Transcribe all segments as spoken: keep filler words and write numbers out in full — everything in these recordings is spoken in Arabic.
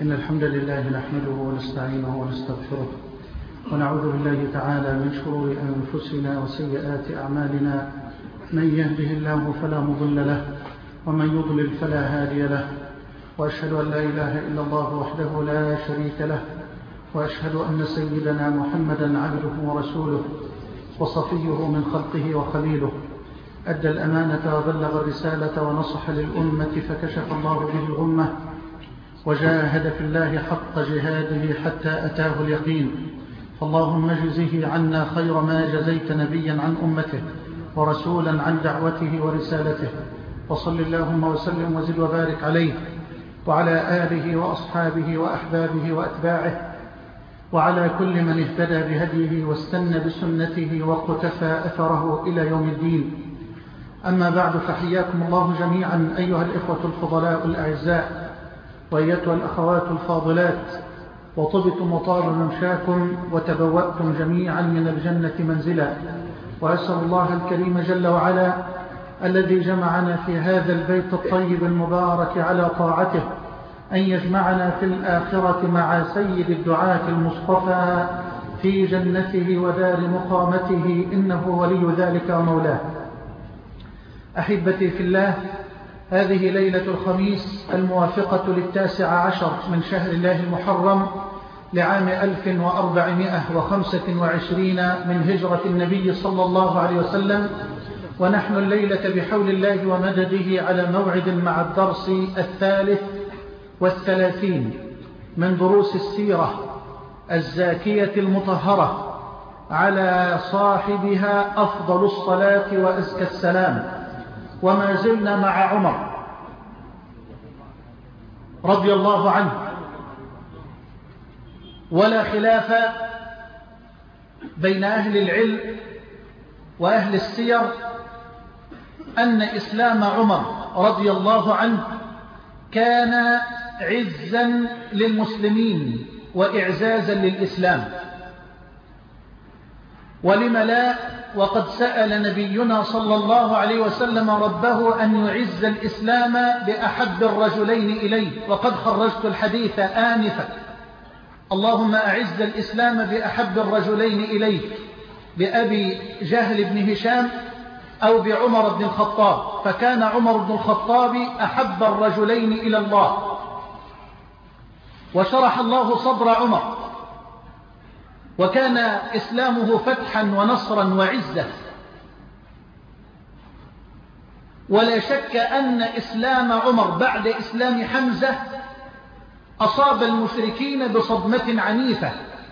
إن الحمد لله نحمده ونستعينه ونستغفره ونعوذ بالله تعالى من شرور أنفسنا وسيئات أعمالنا. من يهده الله فلا مضل له ومن يضلل فلا هادي له، وأشهد أن لا إله إلا الله وحده لا شريك له، وأشهد أن سيدنا محمدا عبده ورسوله وصفيه من خلقه وخليله، أدى الأمانة وبلغ الرسالة ونصح للأمة فكشف الله به الغمة، وجاهد في الله حق جهاده حتى أتاه اليقين. فاللهم اجزه عنا خير ما جزيت نبيا عن أمته ورسولا عن دعوته ورسالته، وصل اللهم وسلم وزد وبارك عليه وعلى آله وأصحابه وأحبابه وأتباعه وعلى كل من اهتدى بهديه واستنى بسنته وقتفى أثره إلى يوم الدين. أما بعد، فحياكم الله جميعا أيها الإخوة الفضلاء الأعزاء وأيتها الأخوات الفاضلات، وطبتم وطاب ممشاكم وتبوأتم جميعا من الجنة منزلا. وأسأل الله الكريم جل وعلا الذي جمعنا في هذا البيت الطيب المبارك على طاعته أن يجمعنا في الآخرة مع سيد الدعاة المصطفى في جنته ودار مقامته، إنه ولي ذلك ومولاه. أحبتي في الله، هذه ليلة الخميس الموافقة للتاسع عشر من شهر الله المحرم لعام ألف وأربعمائة وخمسة وعشرين من هجرة النبي صلى الله عليه وسلم، ونحن الليلة بحول الله ومدده على موعد مع الدرس الثالث والثلاثين من دروس السيرة الزاكية المطهرة على صاحبها أفضل الصلاة وأزكى السلام. وما زلنا مع عمر رضي الله عنه، ولا خلاف بين أهل العلم وأهل السير أن إسلام عمر رضي الله عنه كان عزا للمسلمين وإعزازا للإسلام. ولم لا، وقد سأل نبينا صلى الله عليه وسلم ربه أن يعز الإسلام بأحب الرجلين إليه، وقد خرجت الحديث آنفا: اللهم أعز الإسلام بأحب الرجلين إليه، بأبي جهل بن هشام أو بعمر بن الخطاب، فكان عمر بن الخطاب أحب الرجلين إلى الله. وشرح الله صدر عمر، وكان إسلامه فتحا ونصرا وعزة. ولا شك أن إسلام عمر بعد إسلام حمزة أصاب المشركين بصدمة عنيفة،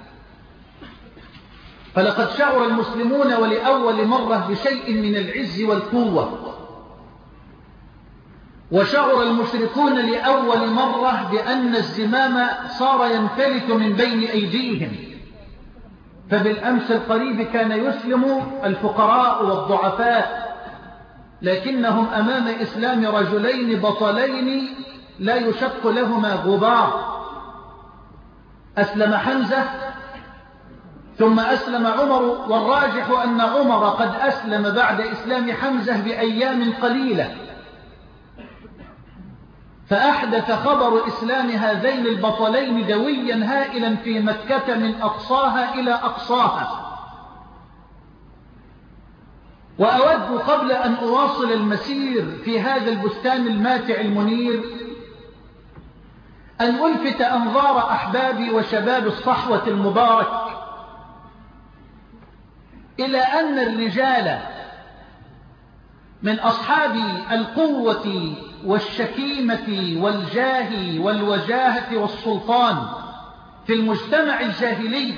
فلقد شعر المسلمون ولأول مرة بشيء من العز والقوة، وشعر المشركون لأول مرة بأن الزمام صار ينفلت من بين أيديهم. فبالأمس القريب كان يسلم الفقراء والضعفاء، لكنهم أمام إسلام رجلين بطلين لا يشق لهما غبار. أسلم حمزة ثم أسلم عمر، والراجح أن عمر قد أسلم بعد إسلام حمزة بأيام قليلة، فأحدث خبر إسلام هذين البطلين دويا هائلا في مكة من أقصاها إلى أقصاها. وأود قبل أن أواصل المسير في هذا البستان الماتع المنير أن ألفت أنظار أحبابي وشباب الصحوة المبارك إلى أن الرجال من أصحاب القوة والشكيمة والجاه والوجاهة والسلطان في المجتمع الجاهلي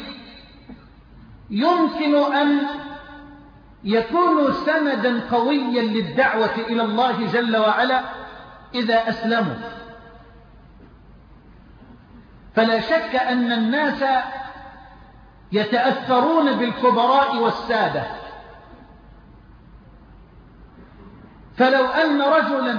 يمكن أن يكونوا سندا قويا للدعوة إلى الله جل وعلا إذا أسلموا. فلا شك أن الناس يتأثرون بالكبراء والسادة، فلو أن رجلا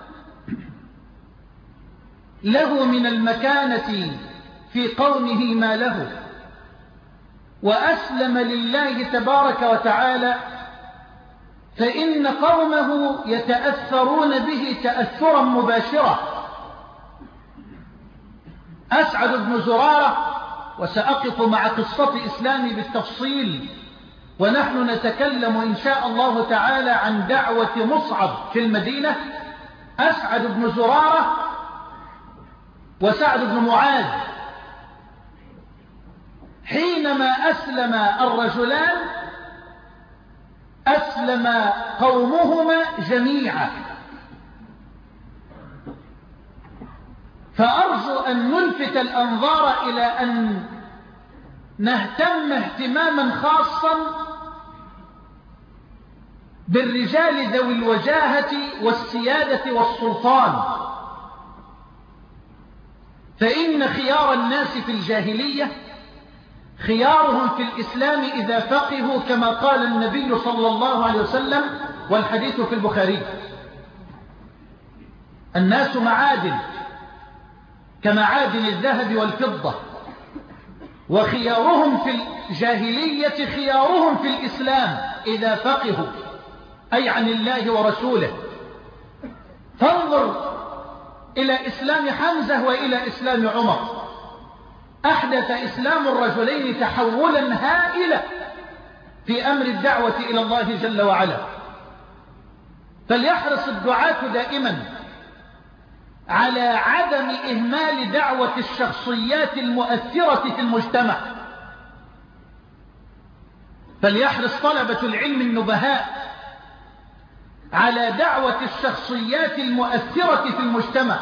له من المكانة في قومه ما له وأسلم لله تبارك وتعالى، فإن قومه يتأثرون به تأثرا مباشرا، أسعد بن زرارة، وسأقف مع قصة إسلامي بالتفصيل ونحن نتكلم إن شاء الله تعالى عن دعوة مصعب في المدينة. أسعد بن زرارة وسعد بن معاذ حينما أسلم الرجلان أسلم قومهما جميعا. فأرجو أن نلفت الأنظار إلى أن نهتم اهتماما خاصا بالرجال ذوي الوجاهة والسيادة والسلطان، فإن خيار الناس في الجاهلية خيارهم في الإسلام إذا فقهوا، كما قال النبي صلى الله عليه وسلم، والحديث في البخاري: الناس معادن كمعادن الذهب والفضة، وخيارهم في الجاهلية خيارهم في الإسلام إذا فقهوا، أي عن الله ورسوله. فانظر إلى إسلام حمزة وإلى إسلام عمر، أحدث إسلام الرجلين تحولا هائلا في أمر الدعوة إلى الله جل وعلا. فليحرص الدعاة دائما على عدم إهمال دعوة الشخصيات المؤثرة في المجتمع. فليحرص طلبة العلم النبهاء على دعوة الشخصيات المؤثرة في المجتمع،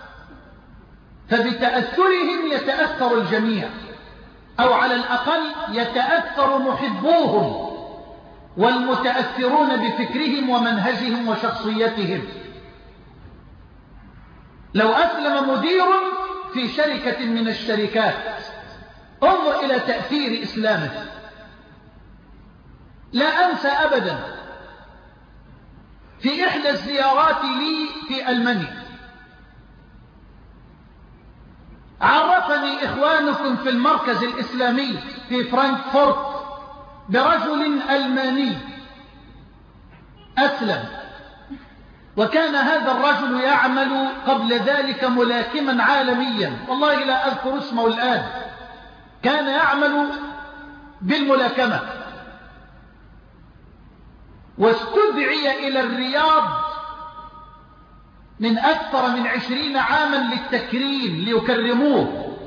فبتأثرهم يتأثر الجميع، أو على الأقل يتأثر محبوهم والمتأثرون بفكرهم ومنهجهم وشخصيتهم. لو أسلم مدير في شركة من الشركات، انظر إلى تأثير إسلامه. لا أنسى أبدا في إحدى الزيارات لي في ألمانيا، عرفني إخوانكم في المركز الإسلامي في فرانكفورت برجل ألماني أسلم، وكان هذا الرجل يعمل قبل ذلك ملاكما عالميا، والله لا أذكر اسمه الآن، كان يعمل بالملاكمة، واستدعي إلى الرياض من أكثر من عشرين عاما للتكريم ليكرموه.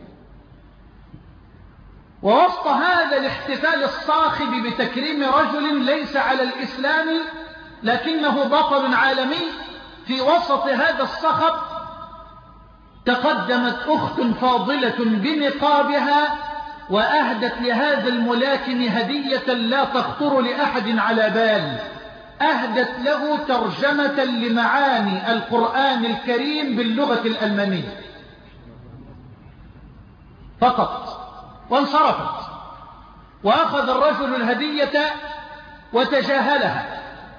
ووسط هذا الاحتفال الصاخب بتكريم رجل ليس على الإسلام لكنه بطل عالمي، في وسط هذا الصخب تقدمت أخت فاضلة بنقابها وأهدت لهذا الملاكم هدية لا تخطر لأحد على بال، أهدت له ترجمة لمعاني القرآن الكريم باللغة الألمانية فقط، وانصرفت، وأخذ الرجل الهدية وتجاهلها،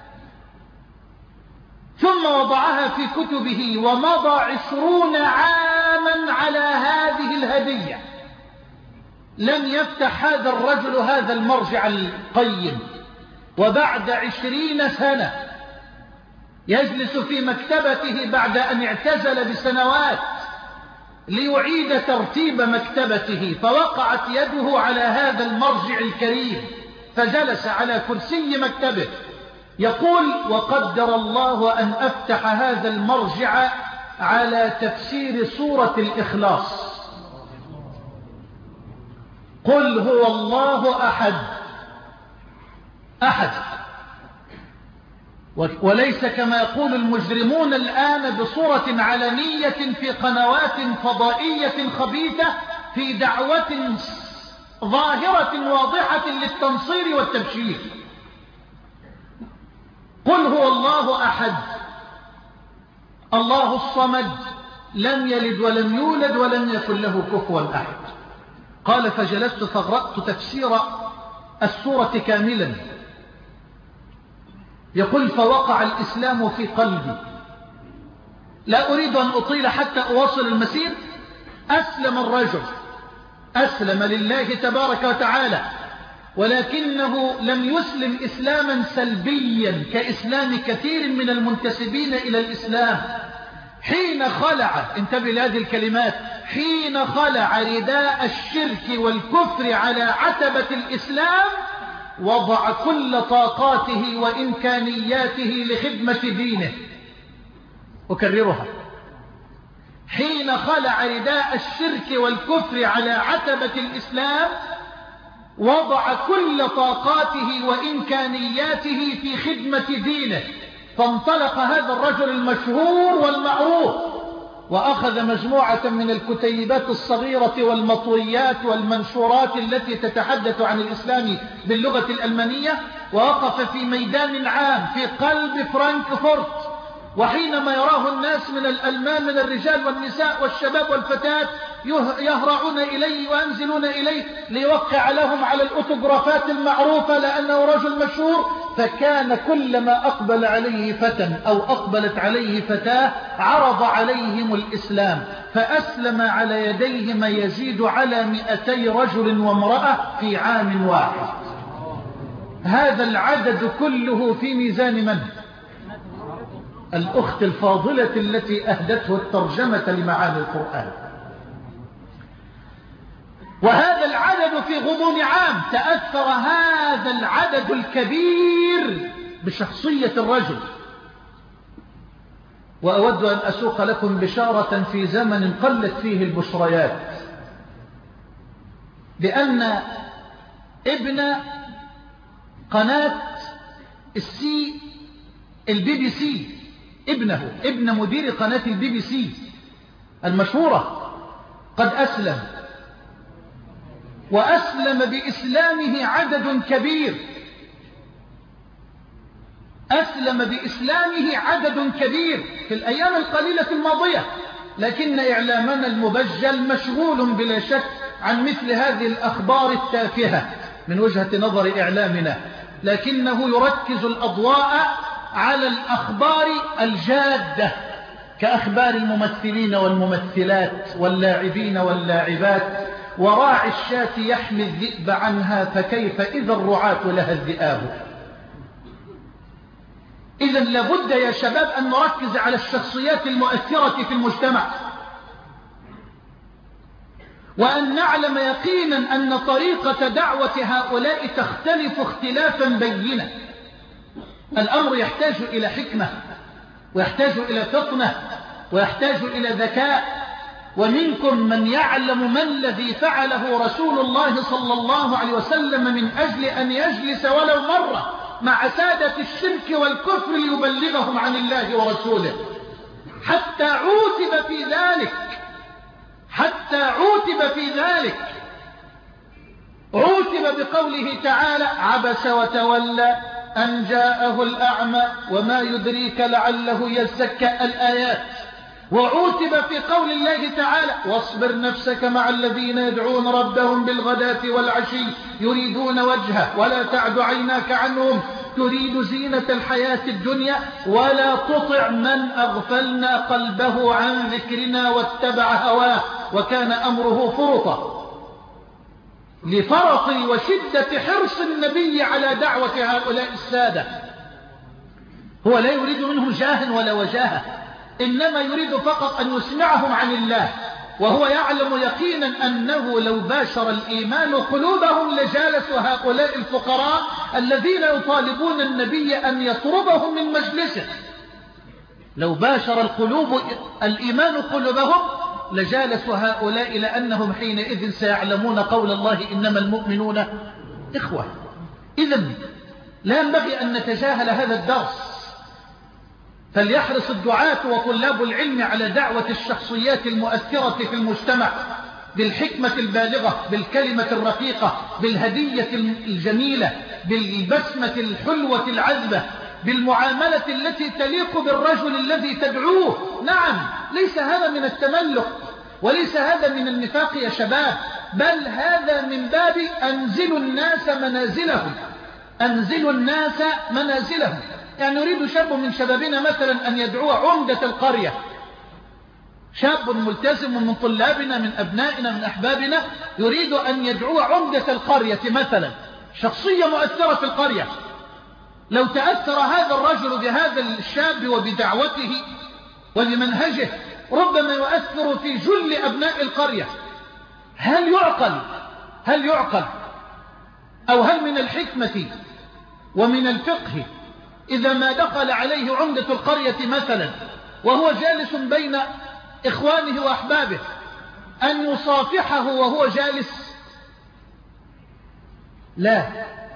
ثم وضعها في كتبه، ومضى عشرون عاما على هذه الهدية، لم يفتح هذا الرجل هذا المرجع القيم. وبعد عشرين سنة يجلس في مكتبته بعد أن اعتزل بسنوات ليعيد ترتيب مكتبته، فوقعت يده على هذا المرجع الكريم، فجلس على كرسي مكتبه يقول: وقدر الله أن أفتح هذا المرجع على تفسير سورة الإخلاص، قل هو الله أحد أحد، وليس كما يقول المجرمون الآن بصورة علنية في قنوات فضائية خبيثة في دعوة ظاهرة واضحة للتنصير والتبشير. قل هو الله أحد الله الصمد لم يلد ولم يولد ولم يكن له كفوا أحد. قال: فجلست فقرأت تفسير السورة كاملا. يقول: فوقع الإسلام في قلبي، لا أريد أن أطيل حتى أواصل المسير. أسلم الرجل، أسلم لله تبارك وتعالى، ولكنه لم يسلم إسلاما سلبيا كإسلام كثير من المنتسبين إلى الإسلام. حين خلع، انتبه لهذه الكلمات، حين خلع رداء الشرك والكفر على عتبة الإسلام وضع كل طاقاته وإمكانياته لخدمة دينه. أكررها: حين خلع رداء الشرك والكفر على عتبة الإسلام وضع كل طاقاته وإمكانياته في خدمة دينه، فانطلق هذا الرجل المشهور والمعروف وأخذ مجموعة من الكتيبات الصغيرة والمطويات والمنشورات التي تتحدث عن الإسلام باللغة الألمانية، ووقف في ميدان عام في قلب فرانكفورت، وحينما يراه الناس من الألمان من الرجال والنساء والشباب والفتاة يهرعون إليه وينزلون إليه ليوقع لهم على الأوتوغرافات المعروفة لأنه رجل مشهور، فكان كلما أقبل عليه فتى أو أقبلت عليه فتاة عرض عليهم الإسلام، فأسلم على يديه ما يزيد على مئتي رجل وامرأة في عام واحد. هذا العدد كله في ميزان من؟ الأخت الفاضلة التي أهدته الترجمة لمعاني القرآن. وهذا العدد في غضون عام تأثر هذا العدد الكبير بشخصية الرجل. وأود أن أسوق لكم بشارة في زمن قلت فيه البشريات، بأن ابن قناة السي البي بي سي، ابنه ابن مدير قناة البي بي سي المشهورة، قد أسلم، وأسلم بإسلامه عدد كبير، أسلم بإسلامه عدد كبير في الأيام القليلة الماضية. لكن إعلامنا المبجل مشغول بلا شك عن مثل هذه الأخبار التافهة من وجهة نظر إعلامنا، لكنه يركز الأضواء على الأخبار الجادة كأخبار الممثلين والممثلات واللاعبين واللاعبات، وراعي الشاة يحمي الذئب عنها فكيف إذا الرعاة لها الذئاب. إذا لابد يا شباب أن نركز على الشخصيات المؤثرة في المجتمع، وأن نعلم يقينا أن طريقة دعوة هؤلاء تختلف اختلافا بينا. الأمر يحتاج إلى حكمة، ويحتاج إلى فطنة، ويحتاج إلى ذكاء. ومنكم من يعلم ما الذي فعله رسول الله صلى الله عليه وسلم من أجل أن يجلس ولو مرة مع سادة الشرك والكفر ليبلغهم عن الله ورسوله، حتى عوتب في ذلك، حتى عوتب في ذلك عوتب بقوله تعالى: عبس وتولى أن جاءه الأعمى وما يدريك لعله يزكى الآيات. وعوتب في قول الله تعالى: واصبر نفسك مع الذين يدعون ربهم بالغداة والعشي يريدون وجهه ولا تعد عيناك عنهم تريد زينة الحياة الدنيا ولا تطع من أغفلنا قلبه عن ذكرنا واتبع هواه وكان أمره فرطا. لفرط وشدة حرص النبي على دعوة هؤلاء السادة، هو لا يريد منهم جاه ولا وجاهة، إنما يريد فقط أن يسمعهم عن الله، وهو يعلم يقينا أنه لو باشر الإيمان قلوبهم لجالسوا هؤلاء الفقراء الذين يطالبون النبي أن يطردهم من مجلسه. لو باشر القلوب الإيمان قلوبهم لجالسوا هؤلاء، لأنهم حينئذ سيعلمون قول الله: إنما المؤمنون إخوة. إذن لا ينبغي أن نتجاهل هذا الدرس، فليحرص الدعاة وطلاب العلم على دعوة الشخصيات المؤثرة في المجتمع بالحكمة البالغة، بالكلمة الرقيقة، بالهدية الجميلة، بالبسمة الحلوة العذبة، بالمعاملة التي تليق بالرجل الذي تدعوه. نعم، ليس هذا من التملق وليس هذا من النفاق يا شباب، بل هذا من باب أنزلوا الناس منازلهم، أنزلوا الناس منازلهم. يعني يريد شاب من شبابنا مثلا أن يدعو عمدة القرية، شاب ملتزم من طلابنا من أبنائنا من أحبابنا يريد أن يدعو عمدة القرية مثلا، شخصية مؤثرة في القرية. لو تأثر هذا الرجل بهذا الشاب وبدعوته وبمنهجه ربما يؤثر في جل أبناء القرية. هل يعقل هل يعقل أو هل من الحكمة ومن الفقه إذا ما دخل عليه عمدة القرية مثلا وهو جالس بين إخوانه وأحبابه أن يصافحه وهو جالس؟ لا.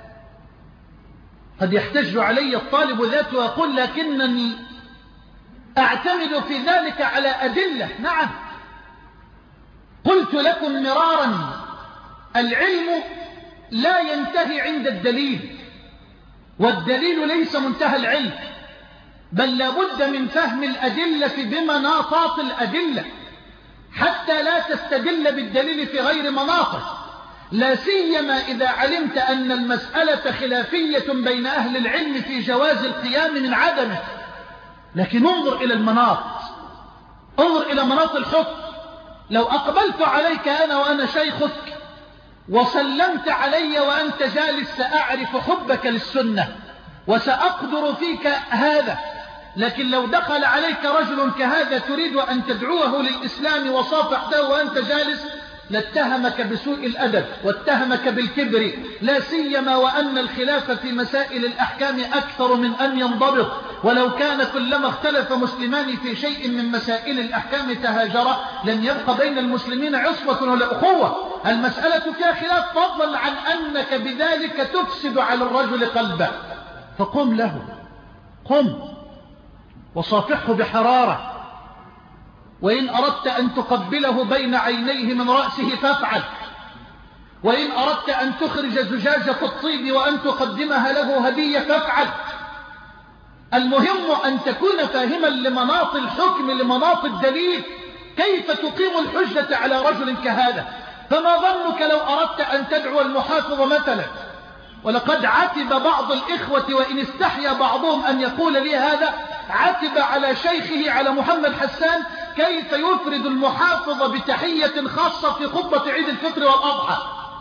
قد يحتج علي الطالب ذاته ويقول لكنني أعتمد في ذلك على أدلة. نعم، قلت لكم مرارا العلم لا ينتهي عند الدليل، والدليل ليس منتهى العلم، بل لابد من فهم الأدلة بمناطات الأدلة حتى لا تستدل بالدليل في غير مناطه، لا سيما إذا علمت أن المسألة خلافية بين أهل العلم في جواز القيام من عدمه. لكن انظر إلى المناط، انظر إلى مناط الحكم. لو أقبلت عليك أنا وأنا شيخك وسلمت علي وأنت جالس سأعرف حبك للسنة وسأقدر فيك هذا، لكن لو دخل عليك رجل كهذا تريد أن تدعوه للإسلام وصافحته وأنت جالس لاتهمك بسوء الأدب واتهمك بالكبر، لا سيما وأن الخلاف في مسائل الأحكام أكثر من أن ينضبط. ولو كان كلما اختلف مسلمان في شيء من مسائل الأحكام تهاجرا لن يبقى بين المسلمين عصبة ولا أخوة. المسألة فيها خلاف، فضلا عن أنك بذلك تفسد على الرجل قلبه. فقم له، قم وصافحه بحرارة، وإن أردت أن تقبله بين عينيه من رأسه فافعل، وإن أردت أن تخرج زجاجة الطيب وأن تقدمها له هدية فافعل. المهم أن تكون فاهما لمناط الحكم، لمناط الدليل، كيف تقيم الحجة على رجل كهذا. فما ظنك لو أردت أن تدعو المحافظ مثلا؟ ولقد عتب بعض الإخوة وإن استحيا بعضهم أن يقول لي هذا، عتب على شيخه على محمد حسان كيف يفرد المحافظ بتحية خاصة في خطبة عيد الفطر والأضحى.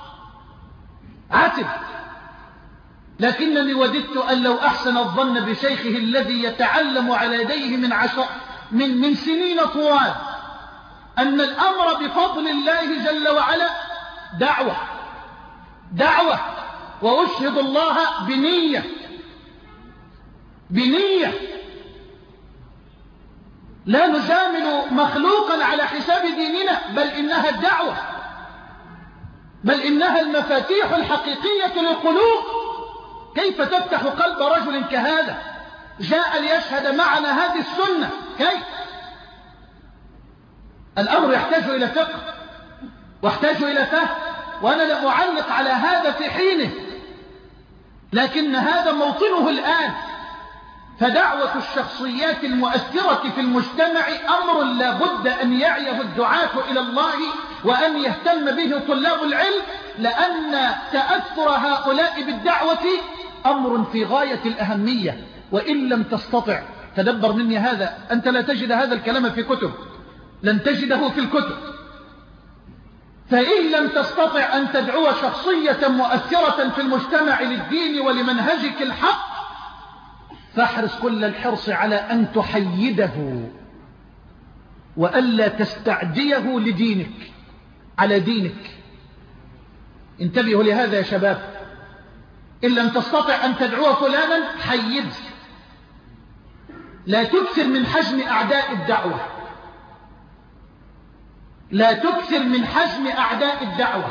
عتب. لكنني وددت أن لو أحسن الظن بشيخه الذي يتعلم على يديه من, عشر من, من سنين طوال أن الأمر بفضل الله جل وعلا دعوة دعوة وأشهد الله بنية بنية لا نجامل مخلوقا على حساب ديننا، بل إنها الدعوة، بل إنها المفاتيح الحقيقية للقلوب. كيف تفتح قلب رجل كهذا جاء ليشهد معنا هذه السنة؟ كيف؟ الأمر يحتاج إلى فقه واحتاج إلى فهم، وأنا لا أعلق على هذا في حينه، لكن هذا موطنه الآن. فدعوة الشخصيات المؤثرة في المجتمع أمر لا بد أن يعيه الدعاة إلى الله وأن يهتم به طلاب العلم، لأن تأثر هؤلاء بالدعوة أمر في غاية الأهمية. وإن لم تستطع، تدبر مني هذا، أنت لا تجد هذا الكلام في كتب، لن تجده في الكتب. فإن لم تستطع أن تدعو شخصية مؤثرة في المجتمع للدين ولمنهجك الحق، فاحرص كل الحرص على أن تحيده وألا تستعديه لدينك على دينك. انتبهوا لهذا يا شباب. إن لم تستطع أن تدعو فلانا حيد، لا تكثر من حجم أعداء الدعوة، لا تكثر من حجم أعداء الدعوة.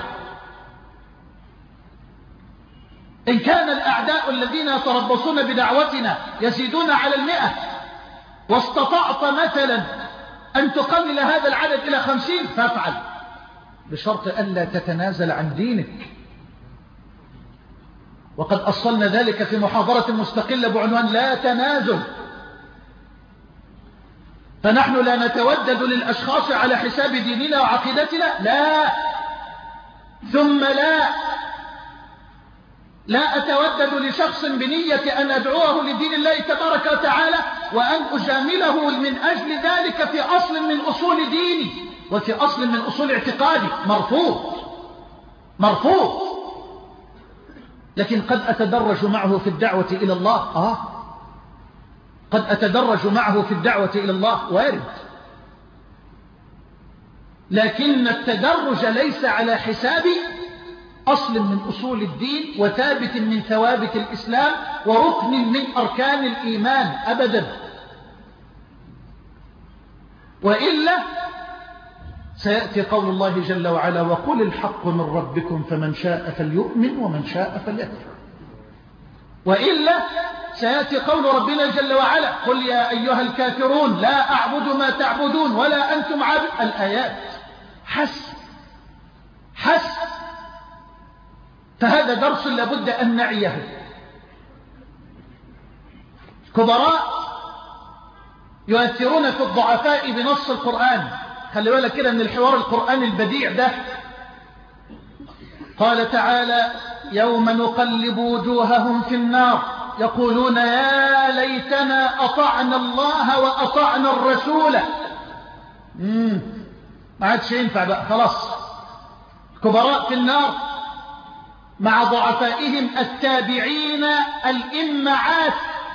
إن كان الأعداء الذين يتربصون بدعوتنا يزيدون على المئة، واستطعت مثلا أن تقلل هذا العدد إلى خمسين فافعل، بشرط ألا تتنازل عن دينك. وقد أصلنا ذلك في محاضرة مستقلة بعنوان لا تنازل. فنحن لا نتودد للأشخاص على حساب ديننا وعقيدتنا، لا، ثم لا لا أتودد لشخص بنية أن أدعوه لدين الله تبارك وتعالى وأن أجامله من أجل ذلك في أصل من أصول ديني وفي أصل من أصول اعتقادي. مرفوض مرفوض. لكن قد أتدرج معه في الدعوة إلى الله. آه قد أتدرج معه في الدعوة إلى الله، وارد. لكن التدرج ليس على حساب أصل من أصول الدين وثابت من ثوابت الإسلام وركن من أركان الإيمان أبدا، وإلا سيأتي قول الله جل وعلا: وقل الحق من ربكم فمن شاء فليؤمن ومن شاء فليكفر. وإلا سيأتي قول ربنا جل وعلا: قل يا أيها الكافرون لا أعبد ما تعبدون ولا أنتم عابد. الآيات حس حس فهذا درس لابد أن نعيه. كبراء يؤثرون في الضعفاء بنص القرآن. خلي بالك كده من الحوار القرآني البديع ده. قال تعالى: يوم نقلب وجوههم في النار يقولون يا ليتنا أطعنا الله وأطعنا الرسول. مم. ما عادش ينفع بقى، خلاص. كبراء في النار مع ضعفائهم التابعين الإمعات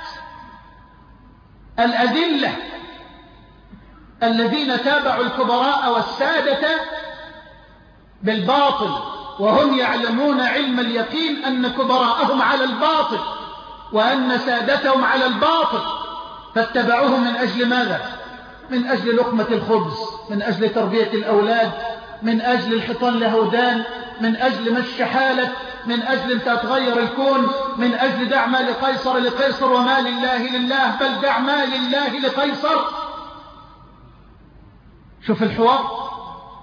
الأذلة الذين تابعوا الكبراء والسادة بالباطل وهم يعلمون علم اليقين أن كبراءهم على الباطل وأن سادتهم على الباطل، فاتبعوهم من أجل ماذا؟ من أجل لقمة الخبز، من أجل تربية الأولاد، من أجل الحيطان لهودان، من أجل مشي حالك، من أجل أن تتغير الكون، من أجل دع ما لقيصر لقيصر وما لله لله، بل دع ما لله لقيصر. شوف الحوار.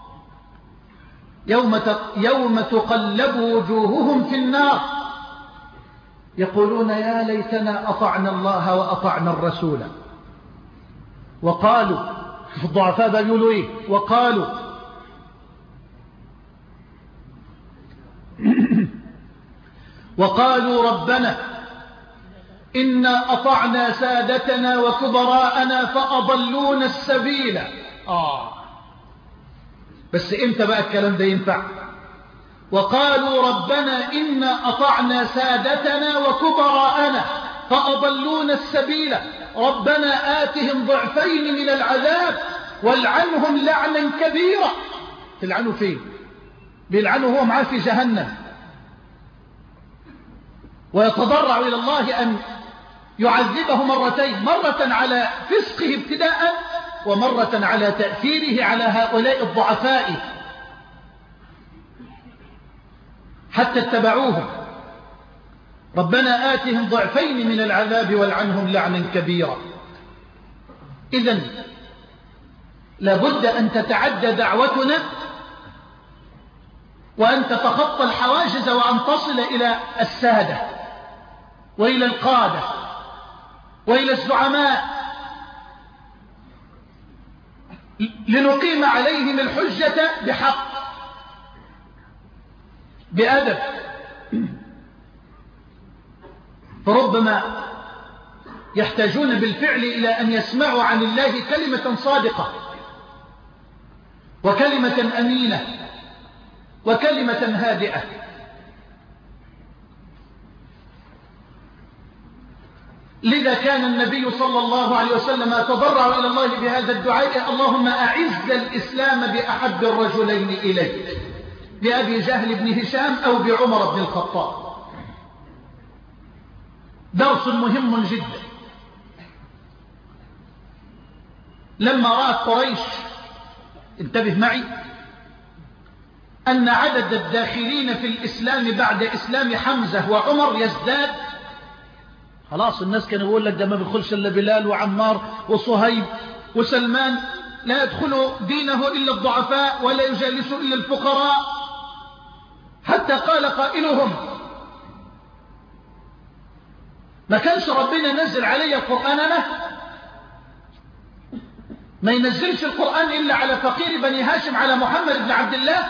يوم يوم تقلب وجوههم في النار يقولون يا ليتنا أطعنا الله وأطعنا الرسول. وقالوا، شوف الضعفاء بقى يقولوا إيه؟ وقالوا وقالوا ربنا إنا أطعنا سادتنا وكبراءنا فأضلونا السبيل. آه بس إمتى بقى الكلام ده ينفع؟ وقالوا ربنا إنا أطعنا سادتنا وكبراءنا فأضلونا السبيل ربنا آتهم ضعفين من العذاب والعنهم لعنا كبيرا. تلعنوا فين؟ بيلعنوا هو معاه في جهنم، ويتضرع إلى الله أن يعذبه مرتين، مرة على فسقه ابتداء ومرة على تأثيره على هؤلاء الضعفاء حتى اتبعوهم. ربنا آتهم ضعفين من العذاب والعنهم لعنا كبيرا. إذن لابد أن تتعدى دعوتنا وأن تتخطى الحواجز وأن تصل إلى السادة وإلى القادة وإلى الزعماء لنقيم عليهم الحجة بحق بأدب. فربما يحتاجون بالفعل إلى أن يسمعوا عن الله كلمة صادقة وكلمة أمينة وكلمة هادئة. لذا كان النبي صلى الله عليه وسلم يتضرع إلى الله بهذا الدعاء: اللهم أعز الإسلام بأحب الرجلين إليك، بأبي جهل بن هشام أو بعمر بن الخطاب. درس مهم جدا. لما رأت قريش، انتبه معي، أن عدد الداخلين في الإسلام بعد إسلام حمزة وعمر يزداد، خلاص الناس كانوا يقول لك ده ما بيدخلش إلا بلال وعمار وصهيب وسلمان، لا يدخل دينه إلا الضعفاء ولا يجالس إلا الفقراء، حتى قال قائلهم: ما كانش ربنا نزل علي القرآن أنا؟ ما ينزلش القرآن إلا على فقير بني هاشم على محمد بن عبد الله؟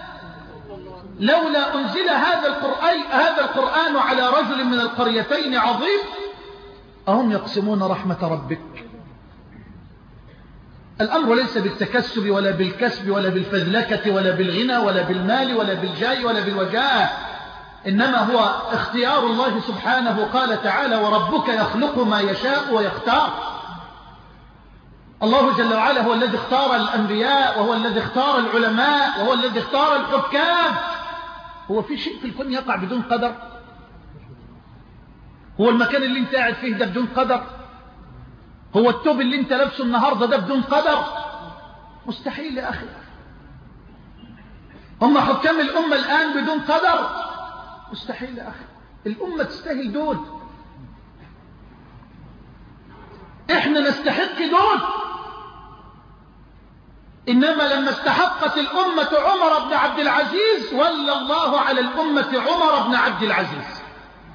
لولا أنزل هذا القرآن, هذا القرآن على رجل من القريتين عظيم. أهم يقسمون رحمة ربك؟ الأمر ليس بالتكسب ولا بالكسب ولا بالفذلكة ولا بالغنى ولا بالمال ولا بالجاه ولا بالوجاهة، إنما هو اختيار الله سبحانه. قال تعالى: وربك يخلق ما يشاء ويختار. الله جل وعلا هو الذي اختار الأنبياء، وهو الذي اختار العلماء، وهو الذي اختار الحكام. هو في شيء في الكون يقع بدون قدر؟ هو المكان اللي انت قاعد فيه ده بدون قدر؟ هو التوب اللي انت لابسه النهاردة ده بدون قدر؟ مستحيل يا أخي. هم حكام الأمة الآن بدون قدر؟ مستحيل يا أخي. الأمة تستاهل دول، احنا نستحق دول. إنما لما استحقت الأمة عمر بن عبد العزيز ولى الله على الأمة عمر بن عبد العزيز.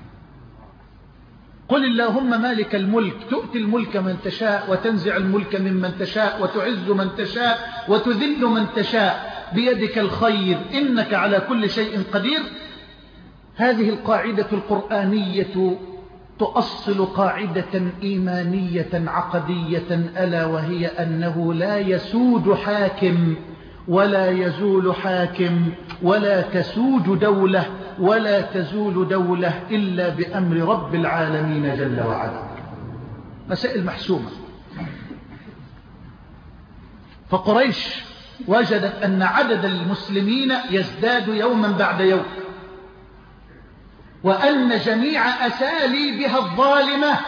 قل اللهم مالك الملك تؤتي الملك من تشاء وتنزع الملك ممن تشاء وتعز من تشاء وتذل من تشاء بيدك الخير إنك على كل شيء قدير. هذه القاعدة القرآنية تؤصل قاعدة إيمانية عقدية، ألا وهي أنه لا يسود حاكم ولا يزول حاكم ولا تسود دولة ولا تزول دولة إلا بأمر رب العالمين جل وعلا. مسائل محسومة. فقريش وجدت أن عدد المسلمين يزداد يوما بعد يوم، وأن جميع أساليبها الظالمة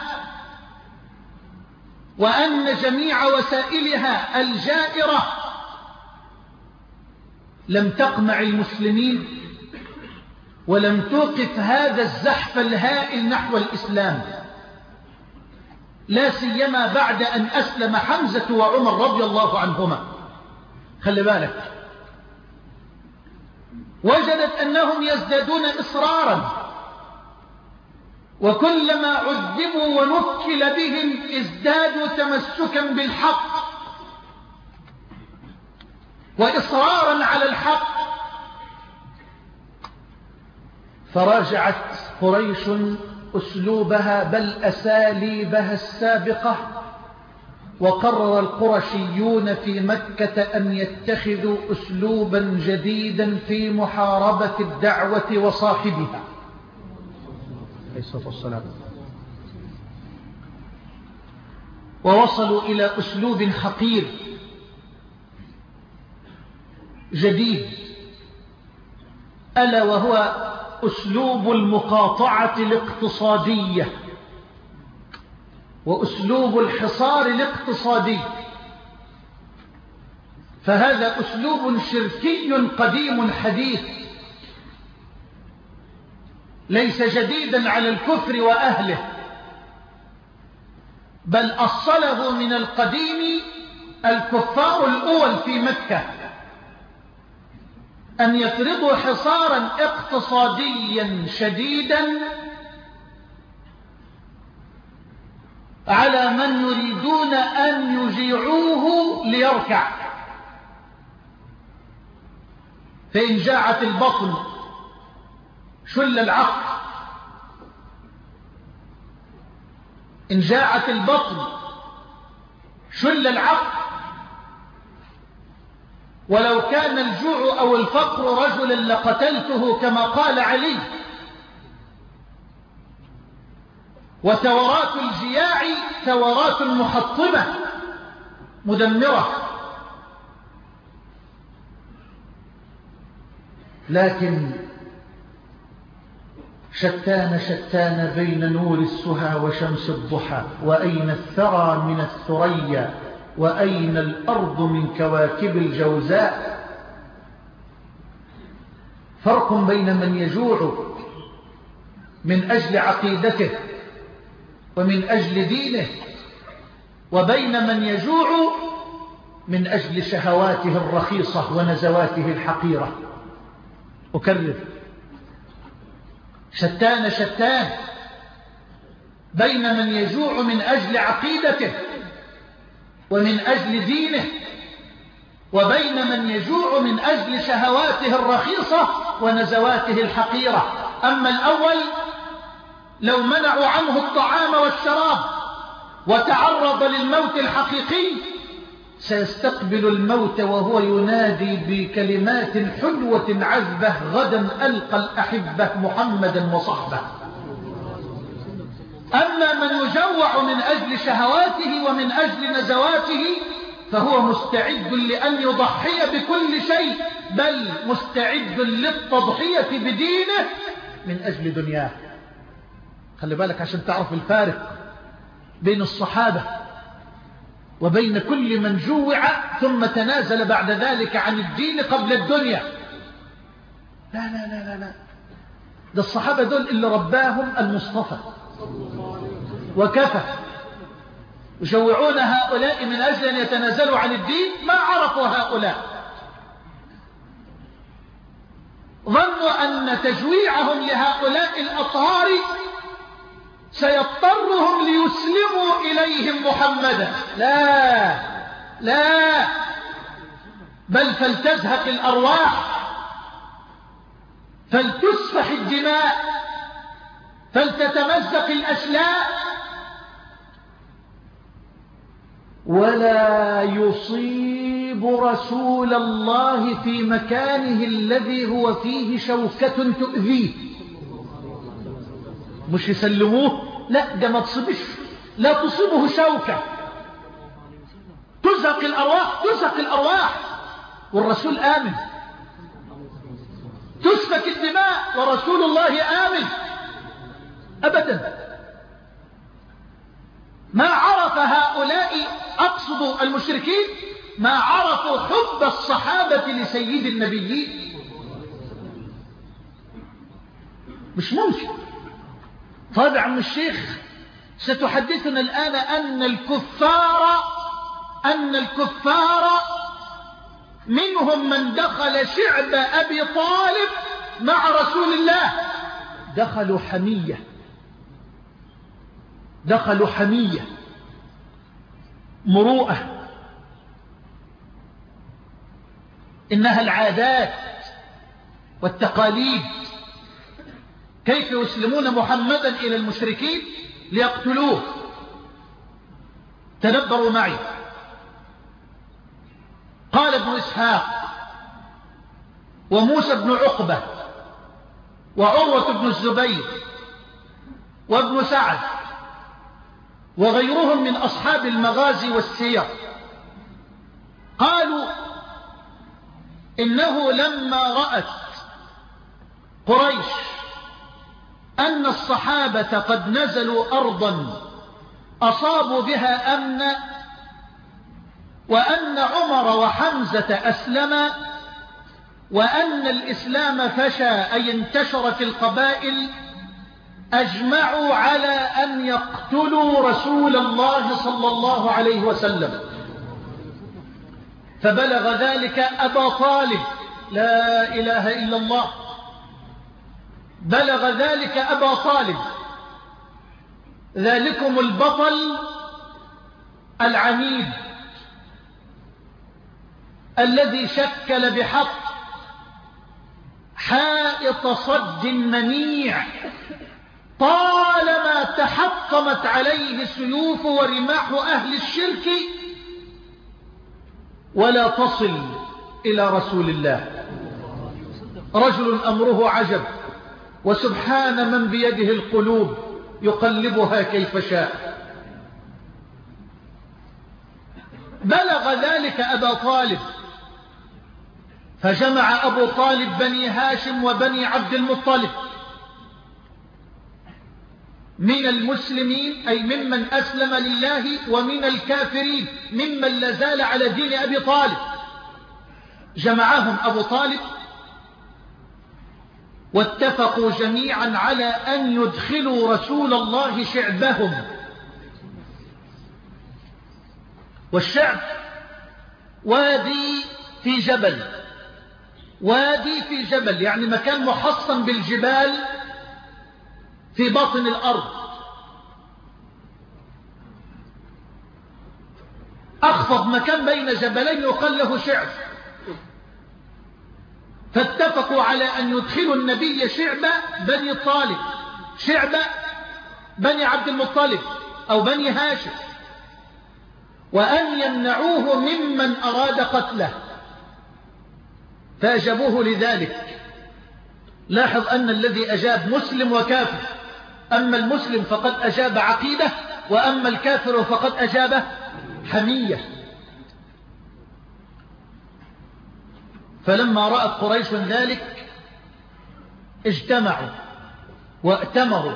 وأن جميع وسائلها الجائرة لم تقمع المسلمين ولم توقف هذا الزحف الهائل نحو الإسلام، لا سيما بعد أن أسلم حمزة وعمر رضي الله عنهما. خلي بالك، وجدت أنهم يزدادون إصرارا، وكلما عذبوا ونكل بهم ازدادوا تمسكا بالحق وإصرارا على الحق. فراجعت قريش أسلوبها بل أساليبها السابقة، وقرر القرشيون في مكة أن يتخذوا أسلوبا جديدا في محاربة الدعوة وصاحبها عليه الصلاة والسلام. ووصلوا إلى أسلوب خطير جديد، ألا وهو أسلوب المقاطعة الاقتصادية وأسلوب الحصار الاقتصادي. فهذا أسلوب شركي قديم حديث، ليس جديدا على الكفر وأهله، بل أصله من القديم الكفار الأول في مكة، أن يفرضوا حصارا اقتصاديا شديدا على من يريدون أن يجيعوه ليركع. فإن جاعت البطن شل العقل، إن جاعت البطن شل العقل. ولو كان الجوع أو الفقر رجلا لقتلته كما قال علي. وثورات الجياع ثورات محطمة مدمرة. لكن شتان شتان بين نور السهى وشمس الضحى، وأين الثرى من الثريا، وأين الأرض من كواكب الجوزاء. فرق بين من يجوع من أجل عقيدته ومن أجل دينه، وبين من يجوع من أجل شهواته الرخيصة ونزواته الحقيرة. أكرر، شتان شتان بين من يجوع من أجل عقيدته ومن أجل دينه، وبين من يجوع من أجل شهواته الرخيصة ونزواته الحقيرة. أما الأول لو منعوا عنه الطعام والشراب وتعرض للموت الحقيقي سيستقبل الموت وهو ينادي بكلمات حلوة عذبة: غدا ألقى الأحبة محمدا وصحبه. أما من يجوع من أجل شهواته ومن أجل نزواته فهو مستعد لأن يضحي بكل شيء، بل مستعد للتضحية بدينه من أجل دنياه. خلي بالك عشان تعرف الفارق بين الصحابة وبين كل من جوع ثم تنازل بعد ذلك عن الدين قبل الدنيا. لا لا لا لا لا، ده الصحابة دول اللي رباهم المصطفى وكفى. يجوعون هؤلاء من أجل أن يتنازلوا عن الدين، ما عرفوا هؤلاء، ظنوا أن تجويعهم لهؤلاء الأطهار سيضطرهم ليسلموا إليهم محمدا. لا لا، بل فلتزهق الأرواح، فلتسفح الدماء، فلتتمزق الأشلاء، ولا يصيب رسول الله في مكانه الذي هو فيه شوكة تؤذيه. مش يسلموه، لا، ده ما تصيبش، لا تصيبه شوكة. تزهق الأرواح، تزهق الأرواح والرسول آمن. تسفك الدماء ورسول الله آمن. أبدا ما عرف هؤلاء، أقصد المشركين، ما عرفوا حب الصحابة لسيد النبيين. مش ممكن. طيب يا عم الشيخ، ستحدثنا الآن أن الكفار أن الكفار منهم من دخل شعب أبي طالب مع رسول الله. دخلوا حمية، دخلوا حمية، مروءة، إنها العادات والتقاليد. كيف يسلمون محمدا إلى المشركين ليقتلوه؟ تدبروا معي. قال ابن إسحاق وموسى بن عقبة وعروة بن الزبير وابن سعد وغيرهم من أصحاب المغازي والسير، قالوا إنه لما رأت قريش أن الصحابة قد نزلوا أرضا أصابوا بها أمنا، وأن عمر وحمزة أسلما، وأن الإسلام فشى أي انتشر في القبائل، أجمعوا على أن يقتلوا رسول الله صلى الله عليه وسلم. فبلغ ذلك أبا طالب، لا إله إلا الله، بلغ ذلك أبا طالب، ذلكم البطل العنيد الذي شكل بحق حائط صد منيع طالما تحطمت عليه سيوف ورماح أهل الشرك ولا تصل إلى رسول الله. رجل أمره عجب، وسبحان من بيده القلوب يقلبها كيف شاء. بلغ ذلك أبا طالب، فجمع أبو طالب بني هاشم وبني عبد المطلب من المسلمين، أي ممن أسلم لله، ومن الكافرين ممن لازال على دين أبي طالب. جمعهم أبو طالب واتفقوا جميعا على أن يدخلوا رسول الله شعبهم. والشعب وادي في جبل، وادي في جبل يعني مكان محصن بالجبال في باطن الأرض، أخفض مكان بين جبلين يقال له شعب. فاتفقوا على أن يدخلوا النبي شعب بني طالب، شعب بني عبد المطلب أو بني هاشم، وأن يمنعوه ممن أراد قتله. فأجابوه لذلك. لاحظ أن الذي أجاب مسلم وكافر، أما المسلم فقد أجاب عقيدة، وأما الكافر فقد أجاب حمية. فلما رأت قريش ذلك اجتمعوا واتمروا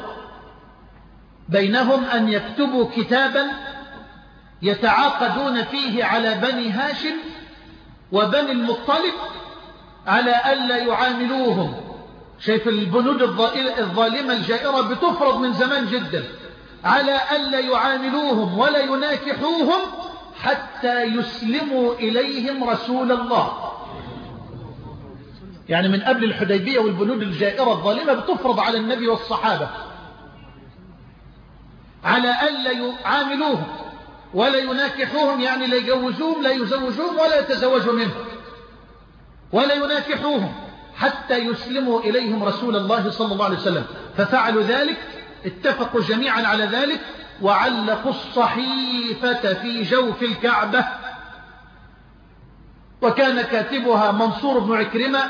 بينهم أن يكتبوا كتابا يتعاقدون فيه على بني هاشم وبني المطلب على ألا يعاملوهم. شايف البنود الظالمة الجائرة بتفرض من زمان جدا، على ألا يعاملوهم ولا يناكحوهم حتى يسلموا إليهم رسول الله. يعني من قبل الحديبية والبنود الجائرة الظالمة بتفرض على النبي والصحابة على ألا يعاملوهم ولا يناكحوهم، يعني لا يجوزوهم لا يزوجوهم ولا يتزوجوا منهم ولا يناكحوهم حتى يسلموا إليهم رسول الله صلى الله عليه وسلم. ففعلوا ذلك، اتفقوا جميعا على ذلك، وعلقوا الصحيفة في جوف الكعبة، وكان كاتبها منصور بن عكرمة،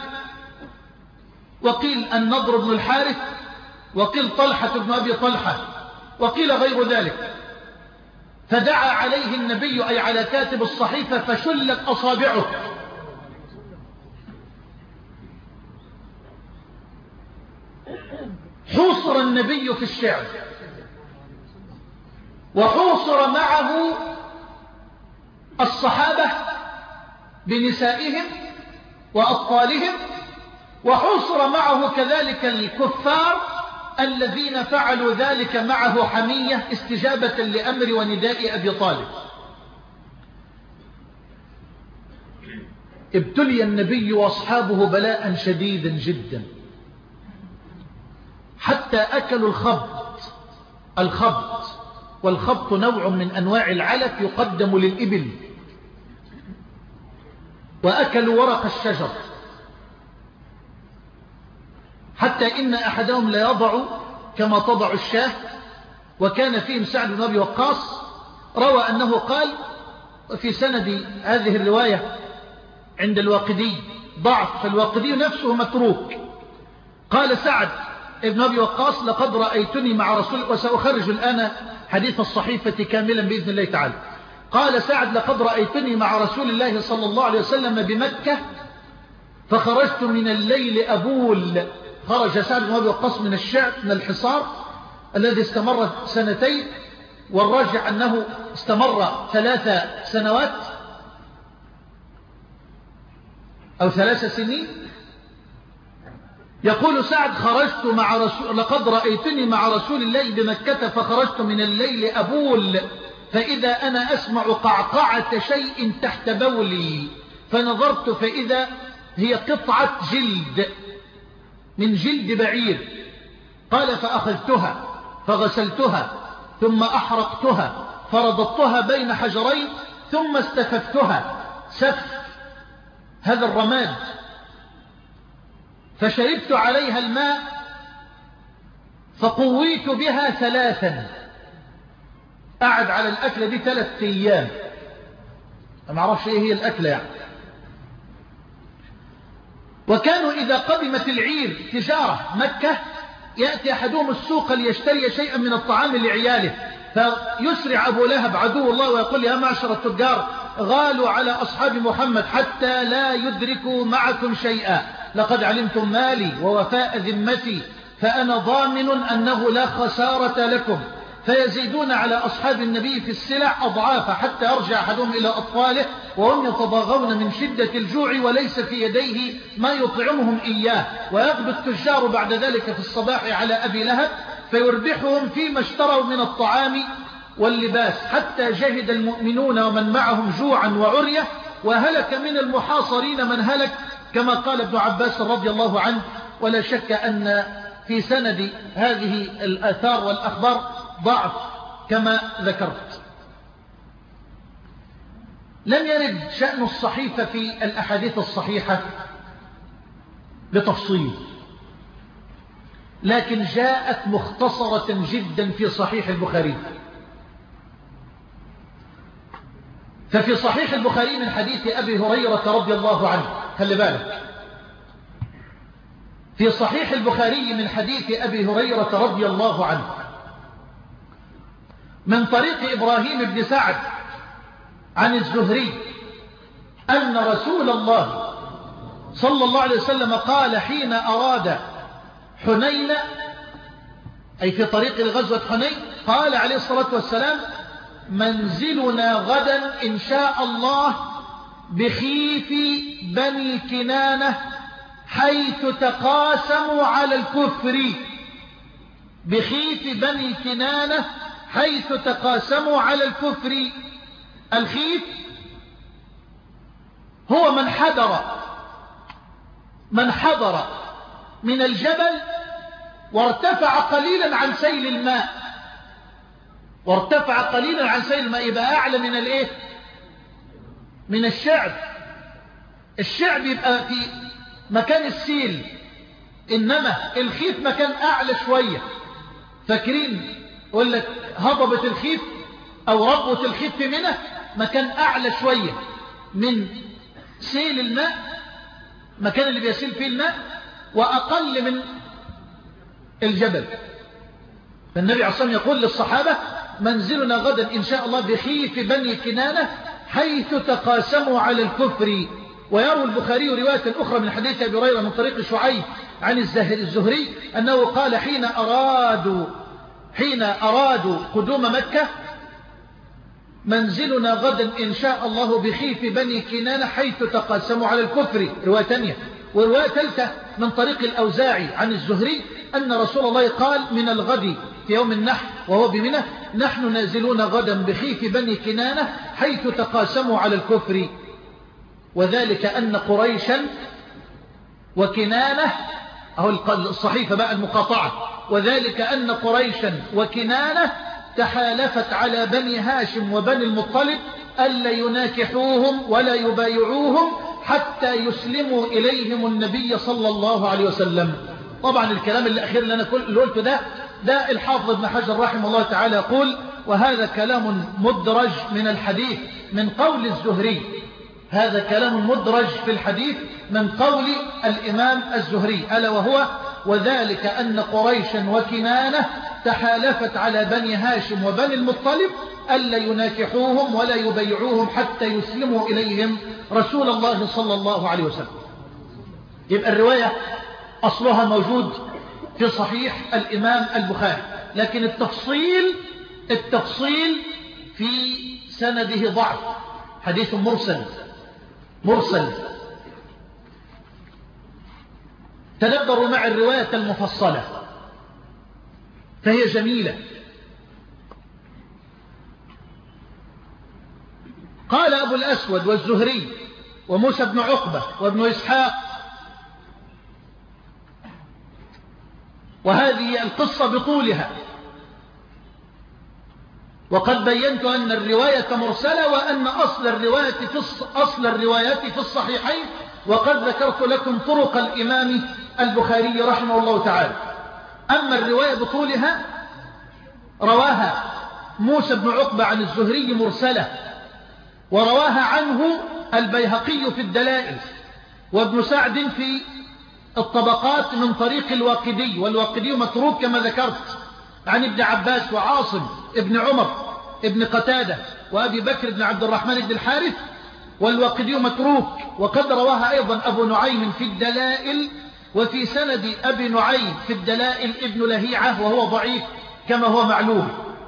وقيل النضر بن الحارث، وقيل طلحة بن أبي طلحة، وقيل غير ذلك. فدعا عليه النبي أي على كاتب الصحيفة فشلت أصابعه. حوصر النبي في الشعر، وحوصر معه الصحابة بنسائهم وأطفالهم، وحوصر معه كذلك الكفار الذين فعلوا ذلك معه حمية استجابة لأمر ونداء أبي طالب. ابتلي النبي وأصحابه بلاء شديدا جدا حتى أكلوا الخبط. الخبط والخبط نوع من أنواع العلف يقدم للإبل، وأكلوا ورق الشجر، حتى إن أحدهم لا يضع كما تضع الشاه. وكان فيهم سعد بن أبي وقاص، روى أنه قال في سند هذه الرواية عند الواقدي ضعف، فالواقدي نفسه متروك. قال سعد ابن أبي وقاص: لقد رأيتني مع رسول، وسأخرج الآن حديث الصحيفة كاملا بإذن الله تعالى. قال سعد: لقد رأيتني مع رسول الله صلى الله عليه وسلم بمكة فخرجت من الليل أبول. خرج سعد بن أبي وقاص من الشعب من الحصار الذي استمر سنتين، والراجع أنه استمر ثلاث سنوات أو ثلاث سنين. يقول سعد: خرجت مع رسول لقد رأيتني مع رسول الله بمكة فخرجت من الليل أبول، فإذا أنا أسمع قعقعة شيء تحت بولي، فنظرت فإذا هي قطعة جلد من جلد بعير. قال: فأخذتها فغسلتها ثم أحرقتها فرضضتها بين حجرين ثم استففتها سف هذا الرماد، فشربت عليها الماء فقويت بها ثلاثا. قعد على الأكلة دي ثلاث أيام، ما أعرفش إيه هي الأكلة يعني. وكانوا إذا قدمت العير تجارة مكة يأتي أحدهم السوق ليشتري شيئا من الطعام لعياله، فيسرع أبو لهب عدو الله ويقول: يا معشر التجار، غالوا على أصحاب محمد حتى لا يدركوا معكم شيئا، لقد علمتم مالي ووفاء ذمتي، فأنا ضامن أنه لا خسارة لكم. فيزيدون على أصحاب النبي في السلع أضعافا حتى يرجع أحدهم إلى أطفاله وهم يتضاغون من شدة الجوع وليس في يديه ما يطعمهم إياه. ويغدو التجار بعد ذلك في الصباح على أبي لهب فيربحهم فيما اشتروا من الطعام واللباس، حتى جهد المؤمنون ومن معهم جوعا وعرية، وهلك من المحاصرين من هلك، كما قال ابن عباس رضي الله عنه. ولا شك أن في سند هذه الآثار والأخبار ضعف كما ذكرت. لم يرد شأن الصحيفة في الأحاديث الصحيحة بتفصيل، لكن جاءت مختصرة جدا في صحيح البخاري. ففي صحيح البخاري من حديث أبي هريرة رضي الله عنه، خلي بالك، في صحيح البخاري من حديث أبي هريرة رضي الله عنه من طريق إبراهيم بن سعد عن الزهري أن رسول الله صلى الله عليه وسلم قال حين أراد حنين أي في طريق لغزوة حنين قال عليه الصلاة والسلام منزلنا غدا إن شاء الله بخيف بني كنانة حيث تقاسموا على الكفر. بخيف بني كنانة حيث تقاسموا على الكفر. الخيف هو من حضر من حضر من الجبل وارتفع قليلا عن سيل الماء وارتفع قليلا عن سيل الماء يبقى أعلى من الايه من الشعب. الشعب يبقى في مكان السيل، إنما الخيف مكان أعلى شوية. فاكرين يقول لك هضبة الخيف أو ربوة الخيف في منى مكان أعلى شوية من سيل الماء، مكان اللي بيسيل فيه الماء، وأقل من الجبل. فالنبي عليه الصلاة والسلام يقول للصحابة منزلنا غدا إن شاء الله بخيف بني كنانة حيث تقاسموا على الكفر. ويروي البخاري رواية أخرى من حديث أبي هريرة من طريق شعيب عن الزهري أنه قال حين أرادوا حين أرادوا قدوم مكة منزلنا غدا إن شاء الله بخيف بني كنانة حيث تقاسموا على الكفر. رواية ثانية. ورواية ثالثة من طريق الأوزاعي عن الزهري أن رسول الله قال من الغد في يوم النحر وهو بمنى نحن نازلون غدا بخيف بني كنانة حيث تقاسموا على الكفر. وذلك أن قريشا وكنانة أو الصحيفة بقى المقاطعة وذلك أن قريشا وكنانة تحالفت على بني هاشم وبني المطلب ألا يناكحوهم ولا يبايعوهم حتى يسلموا إليهم النبي صلى الله عليه وسلم. طبعا الكلام الأخير اللي أنا قلته ده ده الحافظ ابن حجر رحمه الله تعالى يقول وهذا كلام مدرج من الحديث من قول الزهري. هذا كلام مدرج في الحديث من قول الإمام الزهري ألا وهو وذلك أن قريشا وكنانة تحالفت على بني هاشم وبني المطلب ألا يناكحوهم ولا يبيعوهم حتى يسلموا إليهم رسول الله صلى الله عليه وسلم. يبقى الرواية أصلها موجود في صحيح الإمام البخاري، لكن التفصيل التفصيل في سنده ضعف، حديث مرسل مرسل. تدبروا مع الرواية المفصلة فهي جميلة. قال أبو الأسود والزهري وموسى بن عقبة وابن إسحاق وهذه القصة بطولها، وقد بينت أن الرواية مرسلة وأن أصل الرواية في أصل الروايات في الصحيحين، وقد ذكرت لكم طرق الإمام البخاري رحمه الله تعالى. أما الرواية بطولها رواها موسى بن عقبة عن الزهري مرسلة، ورواها عنه البيهقي في الدلائل وابن سعد في الطبقات من طريق الواقدي، والواقدي متروك كما ذكرت، عن ابن عباس وعاصم ابن عمر ابن قتادة وأبي بكر بن عبد الرحمن بن الحارث، والواقدي متروك. وقد رواها أيضا أبو نعيم في الدلائل، وفي سند أبي نعيم في الدلائل ابن لهيعة وهو ضعيف كما هو معلوم.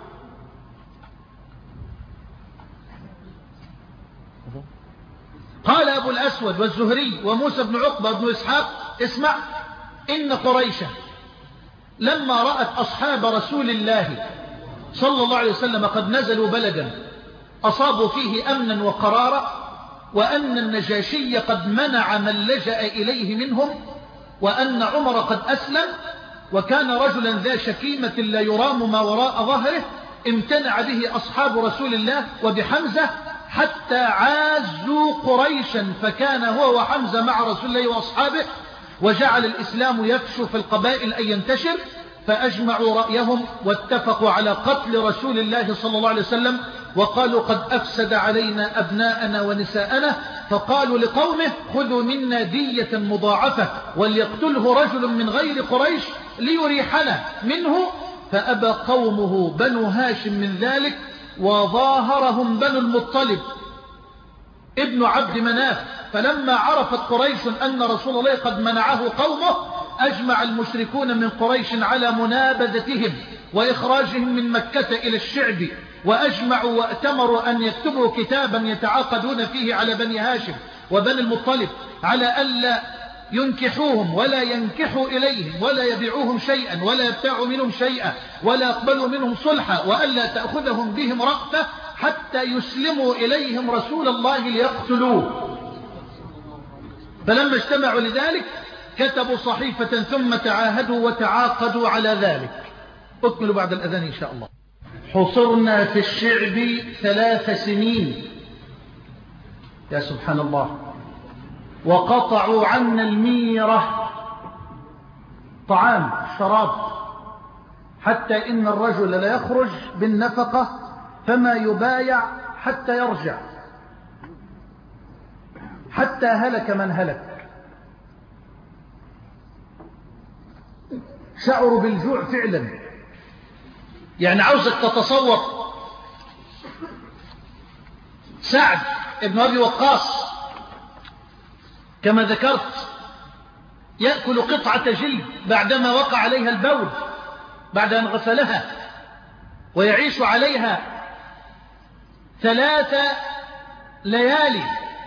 قال أبو الأسود والزهري وموسى بن عقبة بن إسحاق اسمع إن قريشا لما رأت أصحاب رسول الله صلى الله عليه وسلم قد نزلوا بلدا أصابوا فيه أمنا وقرارا، وأن النجاشي قد منع من لجأ إليه منهم، وأن عمر قد أسلم وكان رجلا ذا شكيمة لا يرام ما وراء ظهره، امتنع به أصحاب رسول الله وبحمزة حتى عازوا قريشا، فكان هو وحمزة مع رسول الله وأصحابه، وجعل الإسلام يفشو في القبائل أن ينتشر، فأجمعوا رأيهم واتفقوا على قتل رسول الله صلى الله عليه وسلم، وقالوا قد أفسد علينا أبناءنا ونساءنا، فقالوا لقومه خذوا منا دية مضاعفة وليقتله رجل من غير قريش ليريحنا منه، فأبى قومه بنو هاشم من ذلك، وظاهرهم بنو المطلب ابن عبد مناف. فلما عرفت قريش أن رسول الله قد منعه قومه أجمع المشركون من قريش على منابذتهم وإخراجهم من مكة إلى الشعب، وأجمعوا وأتمروا أن يكتبوا كتابا يتعاقدون فيه على بني هاشم وبني المطلب على ألا ينكحوهم ولا ينكحوا إليهم ولا يبيعوهم شيئا ولا يبتاعوا منهم شيئا ولا يقبلوا منهم صلحا، وألا تأخذهم بهم رأفة حتى يسلموا إليهم رسول الله ليقتلوه. فلما اجتمعوا لذلك كتبوا صحيفة ثم تعاهدوا وتعاقدوا على ذلك. أكمل بعد الأذان إن شاء الله. حصرنا في الشعب ثلاث سنين، يا سبحان الله، وقطعوا عنا الميرة، طعام شراب، حتى إن الرجل لا يخرج بالنفقة فما يبايع حتى يرجع، حتى هلك من هلك. شعروا بالجوع فعلا. يعني عاوزك تتصور سعد ابن أبي وقاص كما ذكرت يأكل قطعة جلد بعدما وقع عليها البول بعد أن غسلها، ويعيش عليها ثلاث ليالي.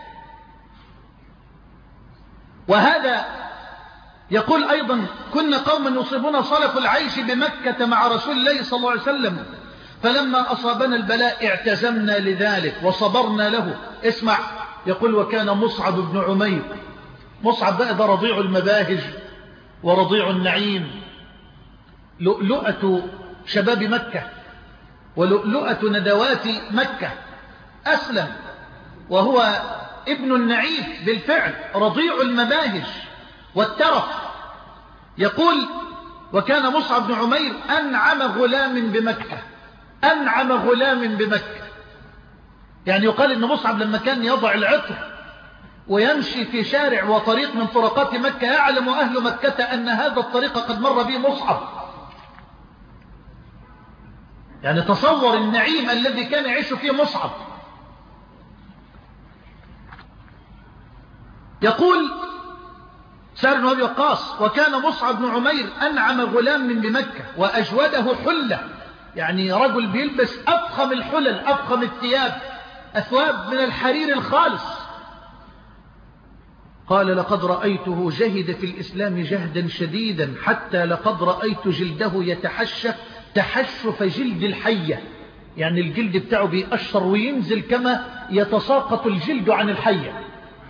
وهذا يقول أيضا: كنا قوما يصيبنا صلف العيش بمكة مع رسول الله صلى الله عليه وسلم، فلما أصابنا البلاء اعتزمنا لذلك وصبرنا له. اسمع، يقول: وكان مصعب بن عمير، مصعب بقى ده رضيع المباهج ورضيع النعيم، لؤلؤة شباب مكة ولؤلؤة ندوات مكة، أسلم وهو ابن النعيم بالفعل، رضيع المباهج والترف. يقول: وكان مصعب بن عمير أنعم غلام بمكة، أنعم غلام بمكة. يعني يقال إن مصعب لما كان يضع العطر ويمشي في شارع وطريق من طرقات مكة يعلم أهل مكة أن هذا الطريق قد مر به مصعب. يعني تصور النعيم الذي كان يعيش فيه مصعب. يقول سعد بن أبي وقاص: وكان مصعب بن عمير أنعم غلام بمكة وأجوده حلة، يعني رجل بيلبس أفخم الحلل، أفخم الثياب، أثواب من الحرير الخالص. قال: لقد رأيته جهد في الإسلام جهدا شديدا، حتى لقد رأيت جلده يتحشف تحشف جلد الحية، يعني الجلد بتاعه بيقشر وينزل كما يتساقط الجلد عن الحية.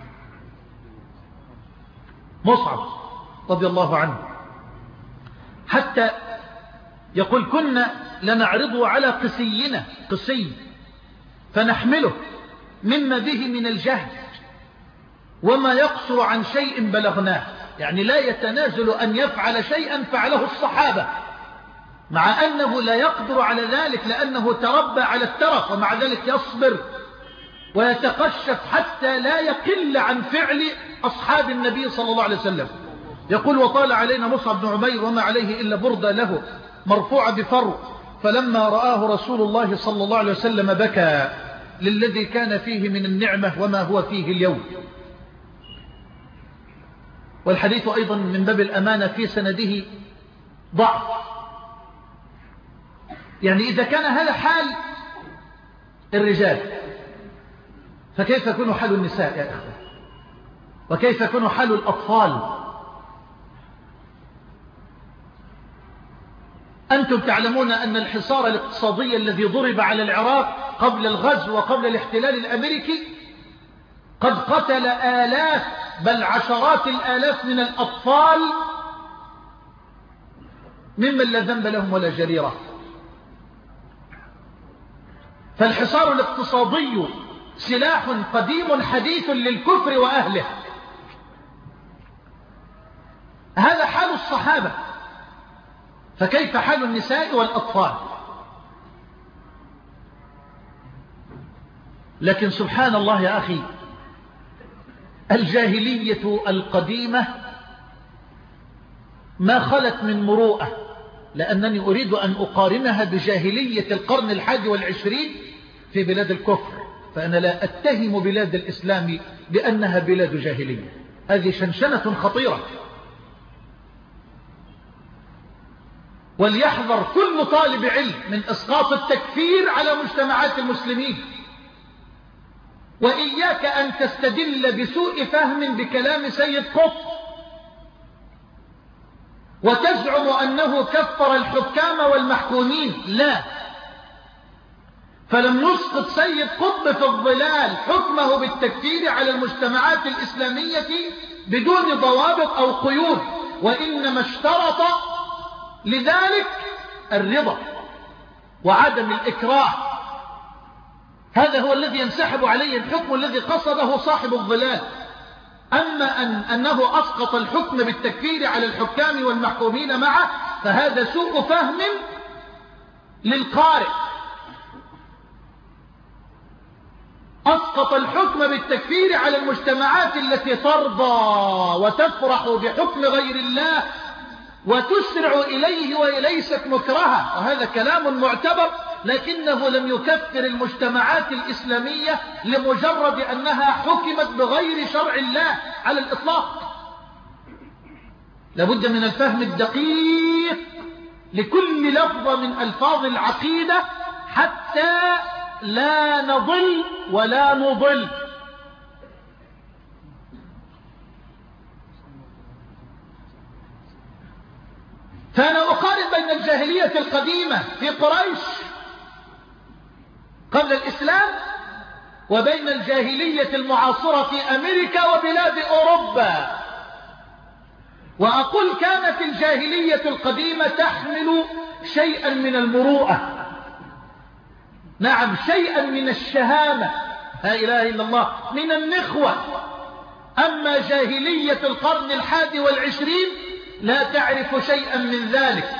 مصعب رضي الله عنه. حتى يقول: كنا لنعرضه على قسينا، قسي، فنحمله مما به من الجهد وما يقصر عن شيء بلغناه. يعني لا يتنازل أن يفعل شيئا فعله الصحابة، مع أنه لا يقدر على ذلك لأنه تربى على الترف، ومع ذلك يصبر ويتقشف حتى لا يقل عن فعل أصحاب النبي صلى الله عليه وسلم. يقول: وطال علينا مصعب بن عمير وما عليه إلا بردة له مرفوعة بفرو، فلما رآه رسول الله صلى الله عليه وسلم بكى للذي كان فيه من النعمة وما هو فيه اليوم. والحديث أيضا من باب الأمانة في سنده ضعف. يعني إذا كان هذا حال الرجال فكيف يكون حال النساء يا أخوة؟ وكيف يكون حال الأطفال؟ أنتم تعلمون أن الحصار الاقتصادي الذي ضرب على العراق قبل الغزو وقبل الاحتلال الأمريكي قد قتل آلاف بل عشرات الآلاف من الأطفال ممن لا ذنب لهم ولا جريرة. فالحصار الاقتصادي سلاح قديم حديث للكفر وأهله. هذا حال الصحابة، فكيف حال النساء والأطفال؟ لكن سبحان الله يا أخي، الجاهلية القديمة ما خلت من مروءة، لأنني أريد أن أقارنها بجاهلية القرن الحادي والعشرين في بلاد الكفر. فأنا لا أتهم بلاد الإسلام بأنها بلاد جاهلية. هذه شنشنة خطيرة. وليحذر كل طالب علم من إسقاط التكفير على مجتمعات المسلمين. وإياك أن تستدل بسوء فهم بكلام سيد قطب وتزعم أنه كفر الحكام والمحكومين. لا، فلم يسقط سيد قطب في الظلال حكمه بالتكفير على المجتمعات الإسلامية بدون ضوابط أو قيود، وإنما اشترط لذلك الرضا وعدم الإكراه. هذا هو الذي ينسحب عليه الحكم الذي قصده صاحب الظلال. أما أن أنه أسقط الحكم بالتكفير على الحكام والمحكومين معه فهذا سوء فهم للقارئ. أسقط الحكم بالتكفير على المجتمعات التي ترضى وتفرح بحكم غير الله وتسرع إليه وليست مكرهة، وهذا كلام معتبر، لكنه لم يكفر المجتمعات الإسلامية لمجرد أنها حكمت بغير شرع الله على الإطلاق. لابد من الفهم الدقيق لكل لفظة من ألفاظ العقيدة حتى لا نضل ولا نضل. فأنا أقارن بين الجاهلية القديمة في قريش قبل الإسلام وبين الجاهلية المعاصرة في أمريكا وبلاد أوروبا، وأقول كانت الجاهلية القديمة تحمل شيئا من المروءة، نعم شيئا من الشهامة، لا إله إلا الله، من النخوة. أما جاهلية القرن الحادي والعشرين لا تعرف شيئا من ذلك،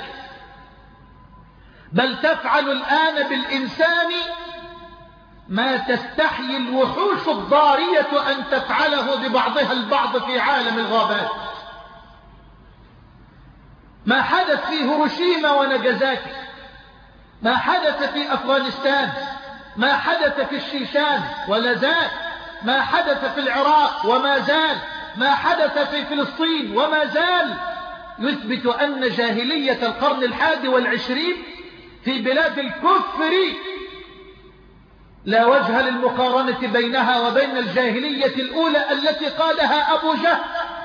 بل تفعل الآن بالإنسان ما تستحيي الوحوش الضارية أن تفعله ببعضها البعض في عالم الغابات. ما حدث في هيروشيما وناجازاكي، ما حدث في أفغانستان، ما حدث في الشيشان ولا زال، ما حدث في العراق وما زال، ما حدث في فلسطين وما زال، يثبت أن جاهلية القرن الحادي والعشرين في بلاد الكفر لا وجه للمقارنة بينها وبين الجاهلية الأولى التي قالها أبو جهل.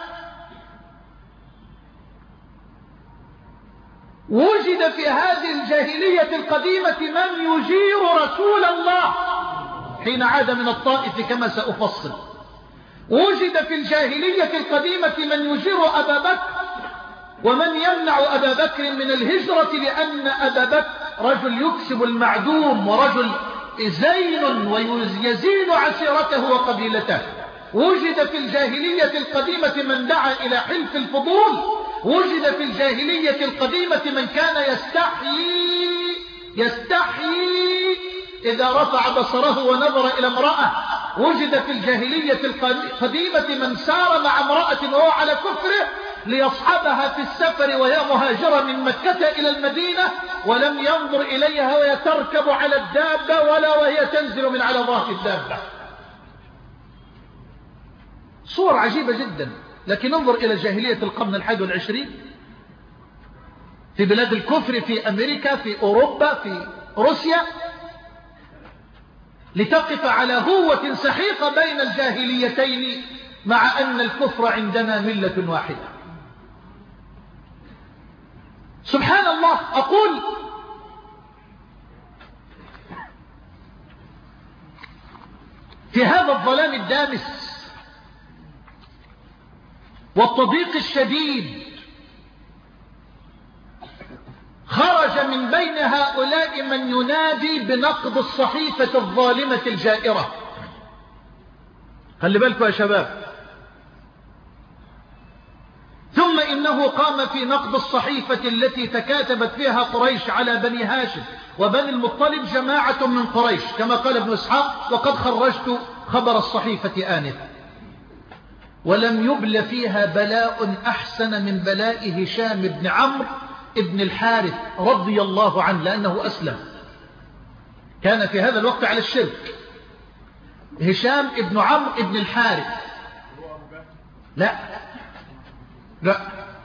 وجد في هذه الجاهلية القديمة من يجير رسول الله حين عاد من الطائف كما سأفصل. وجد في الجاهلية القديمة من يجير أبا بكر ومن يمنع أبا بكر من الهجرة لأن أبا بكر رجل يكسب المعدوم ورجل زين ويزين عشيرته وقبيلته. وجد في الجاهلية القديمة من دعا إلى حلف الفضول. وجد في الجاهلية القديمة من كان يستحيي يستحيي إذا رفع بصره ونظر إلى امرأة. وجد في الجاهلية القديمة من سار مع امرأة وهو على كفره ليصحبها في السفر وهي مهاجرة من مكة إلى المدينة ولم ينظر إليها وهي تركب على الدابة ولا وهي تنزل من على ظهر الدابة. صور عجيبة جدا. لكن انظر إلى جاهلية القرن الحادي والعشرين في بلاد الكفر في أمريكا في أوروبا في روسيا لتقف على هوة سحيقة بين الجاهليتين مع أن الكفر عندنا ملة واحدة. سبحان الله. أقول في هذا الظلام الدامس والتضييق الشديد خرج من بين هؤلاء من ينادي بنقض الصحيفة الظالمة الجائرة. خلي بالكم يا شباب. ثم إنه قام في نقض الصحيفة التي تكاتبت فيها قريش على بني هاشم وبني المطلب جماعة من قريش كما قال ابن إسحاق وقد خرجت خبر الصحيفة آنفا. ولم يبل فيها بلاء أحسن من بلاء هشام بن عمرو ابن الحارث رضي الله عنه لأنه أسلم. كان في هذا الوقت على الشرك هشام ابن عمرو ابن الحارث. لا لا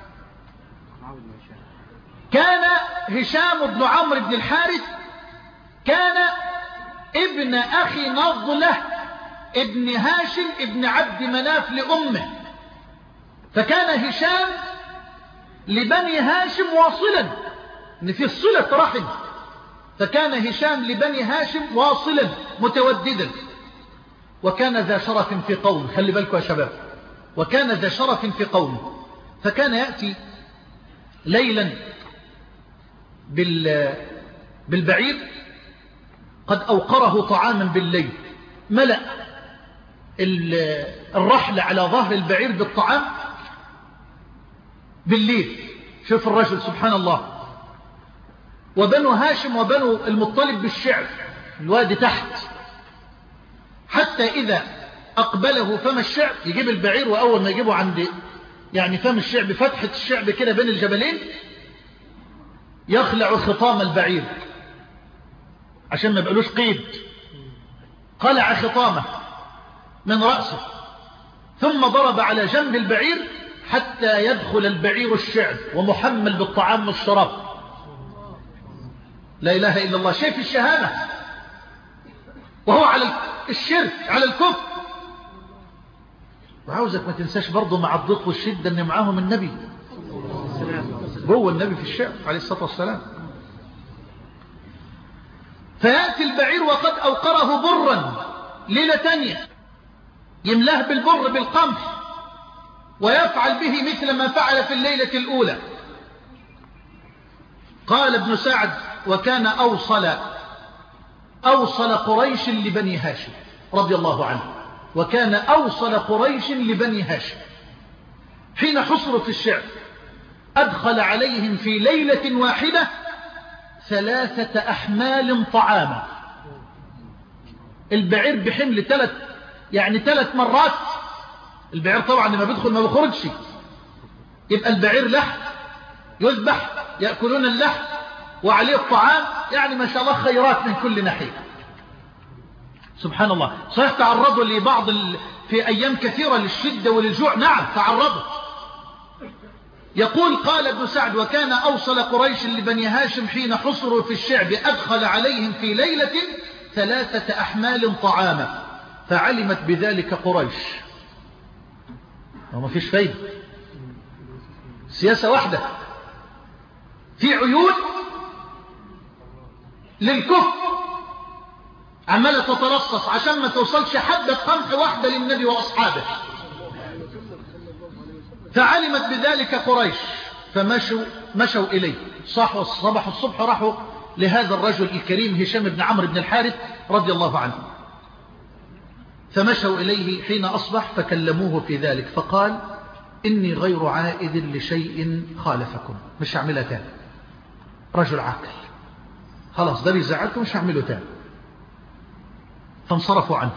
كان هشام بن عمرو بن الحارث كان ابن أخي نضلة ابن هاشم ابن عبد مناف لأمه، فكان هشام لبني هاشم واصلا، ان في صلة رحم، فكان هشام لبني هاشم واصلا متوددا، وكان ذا شرف في قومه. خلي بالكم يا شباب، وكان ذا شرف في قومه، فكان يأتي ليلا بالبعير قد أوقره طعاما بالليل، ملأ الرحل على ظهر البعير بالطعام بالليل. شوف الرجل سبحان الله. وبنو هاشم وبنو المطلب بالشعب، الوادي تحت، حتى إذا أقبله فم الشعب يجيب البعير، وأول ما يجيبه عند يعني فم الشعب فتحة الشعب كده بين الجبلين، يخلع خطام البعير عشان ما يبقلوش قيد، قلع خطامه من رأسه، ثم ضرب على جنب البعير حتى يدخل البعير الشعب ومحمل بالطعام والشراب. لا إله إلا الله. شايف الشهامة وهو على الشرك على الكفر. وعاوزك ما تنساش برضو مع الضيق والشدة ان معاهم النبي، هو النبي في الشعب عليه الصلاة والسلام. فيأتي البعير وقد أوقره برا ليلة تانية، يملاه بالبر بالقمح، ويفعل به مثل ما فعل في الليلة الأولى. قال ابن سعد: وكان أوصل أوصل قريش لبني هاشم رضي الله عنه، وكان أوصل قريش لبني هاشم. حين حصروا في الشعب أدخل عليهم في ليلة واحدة ثلاثة أحمال طعاما. البعير بحمل ثلاث يعني ثلاث مرات. البعير طبعا لما بيدخل ما بيخرجش، يبقى البعير لحم يذبح، يأكلون اللحم وعليه الطعام، يعني ما شاء الله خيرات من كل ناحية. سبحان الله. صحيح تعرضوا لبعض ال... في أيام كثيرة للشدة وللجوع، نعم تعرضوا. يقول قال ابن سعد: وكان أوصل قريش لبني هاشم حين حصروا في الشعب أدخل عليهم في ليلة ثلاثة أحمال طعاما، فعلمت بذلك قريش. وما فيش فايدة، سياسة واحدة، في عيون للكفر عمالة تترصص عشان ما توصلش حبة قمح واحدة للنبي وأصحابه. فعلمت بذلك قريش فمشوا مشوا إليه. صحوا صباح الصبح راحوا لهذا الرجل الكريم هشام بن عمرو بن الحارث رضي الله عنه، فمشوا إليه حين أصبح فكلموه في ذلك، فقال: إني غير عائد لشيء خالفكم، مش هعملها تاني. رجل عاقل، خلاص ده بيزعلكم مش هعمله تاني. فانصرفوا عنه.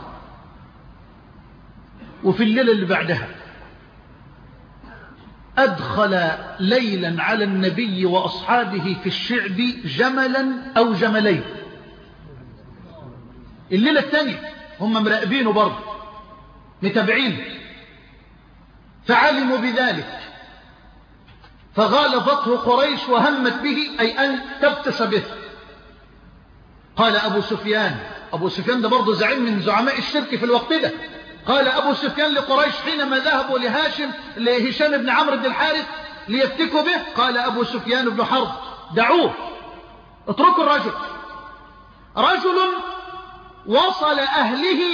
وفي الليلة اللي بعدها أدخل ليلا على النبي وأصحابه في الشعب جملا أو جملين. الليلة الثانية هم مراقبينه برضه متابعين، فعلموا بذلك فغالظته قريش وهمت به، أي أن تبتس به. قال أبو سفيان، أبو سفيان ده برضه زعيم من زعماء الشرك في الوقت ده، قال أبو سفيان لقريش حينما ذهبوا لهاشم لهشام بن عمرو بن الحارث ليفتكوا به، قال أبو سفيان بن حرب: دعوه، اتركوا الرجل، رجل وصل أهله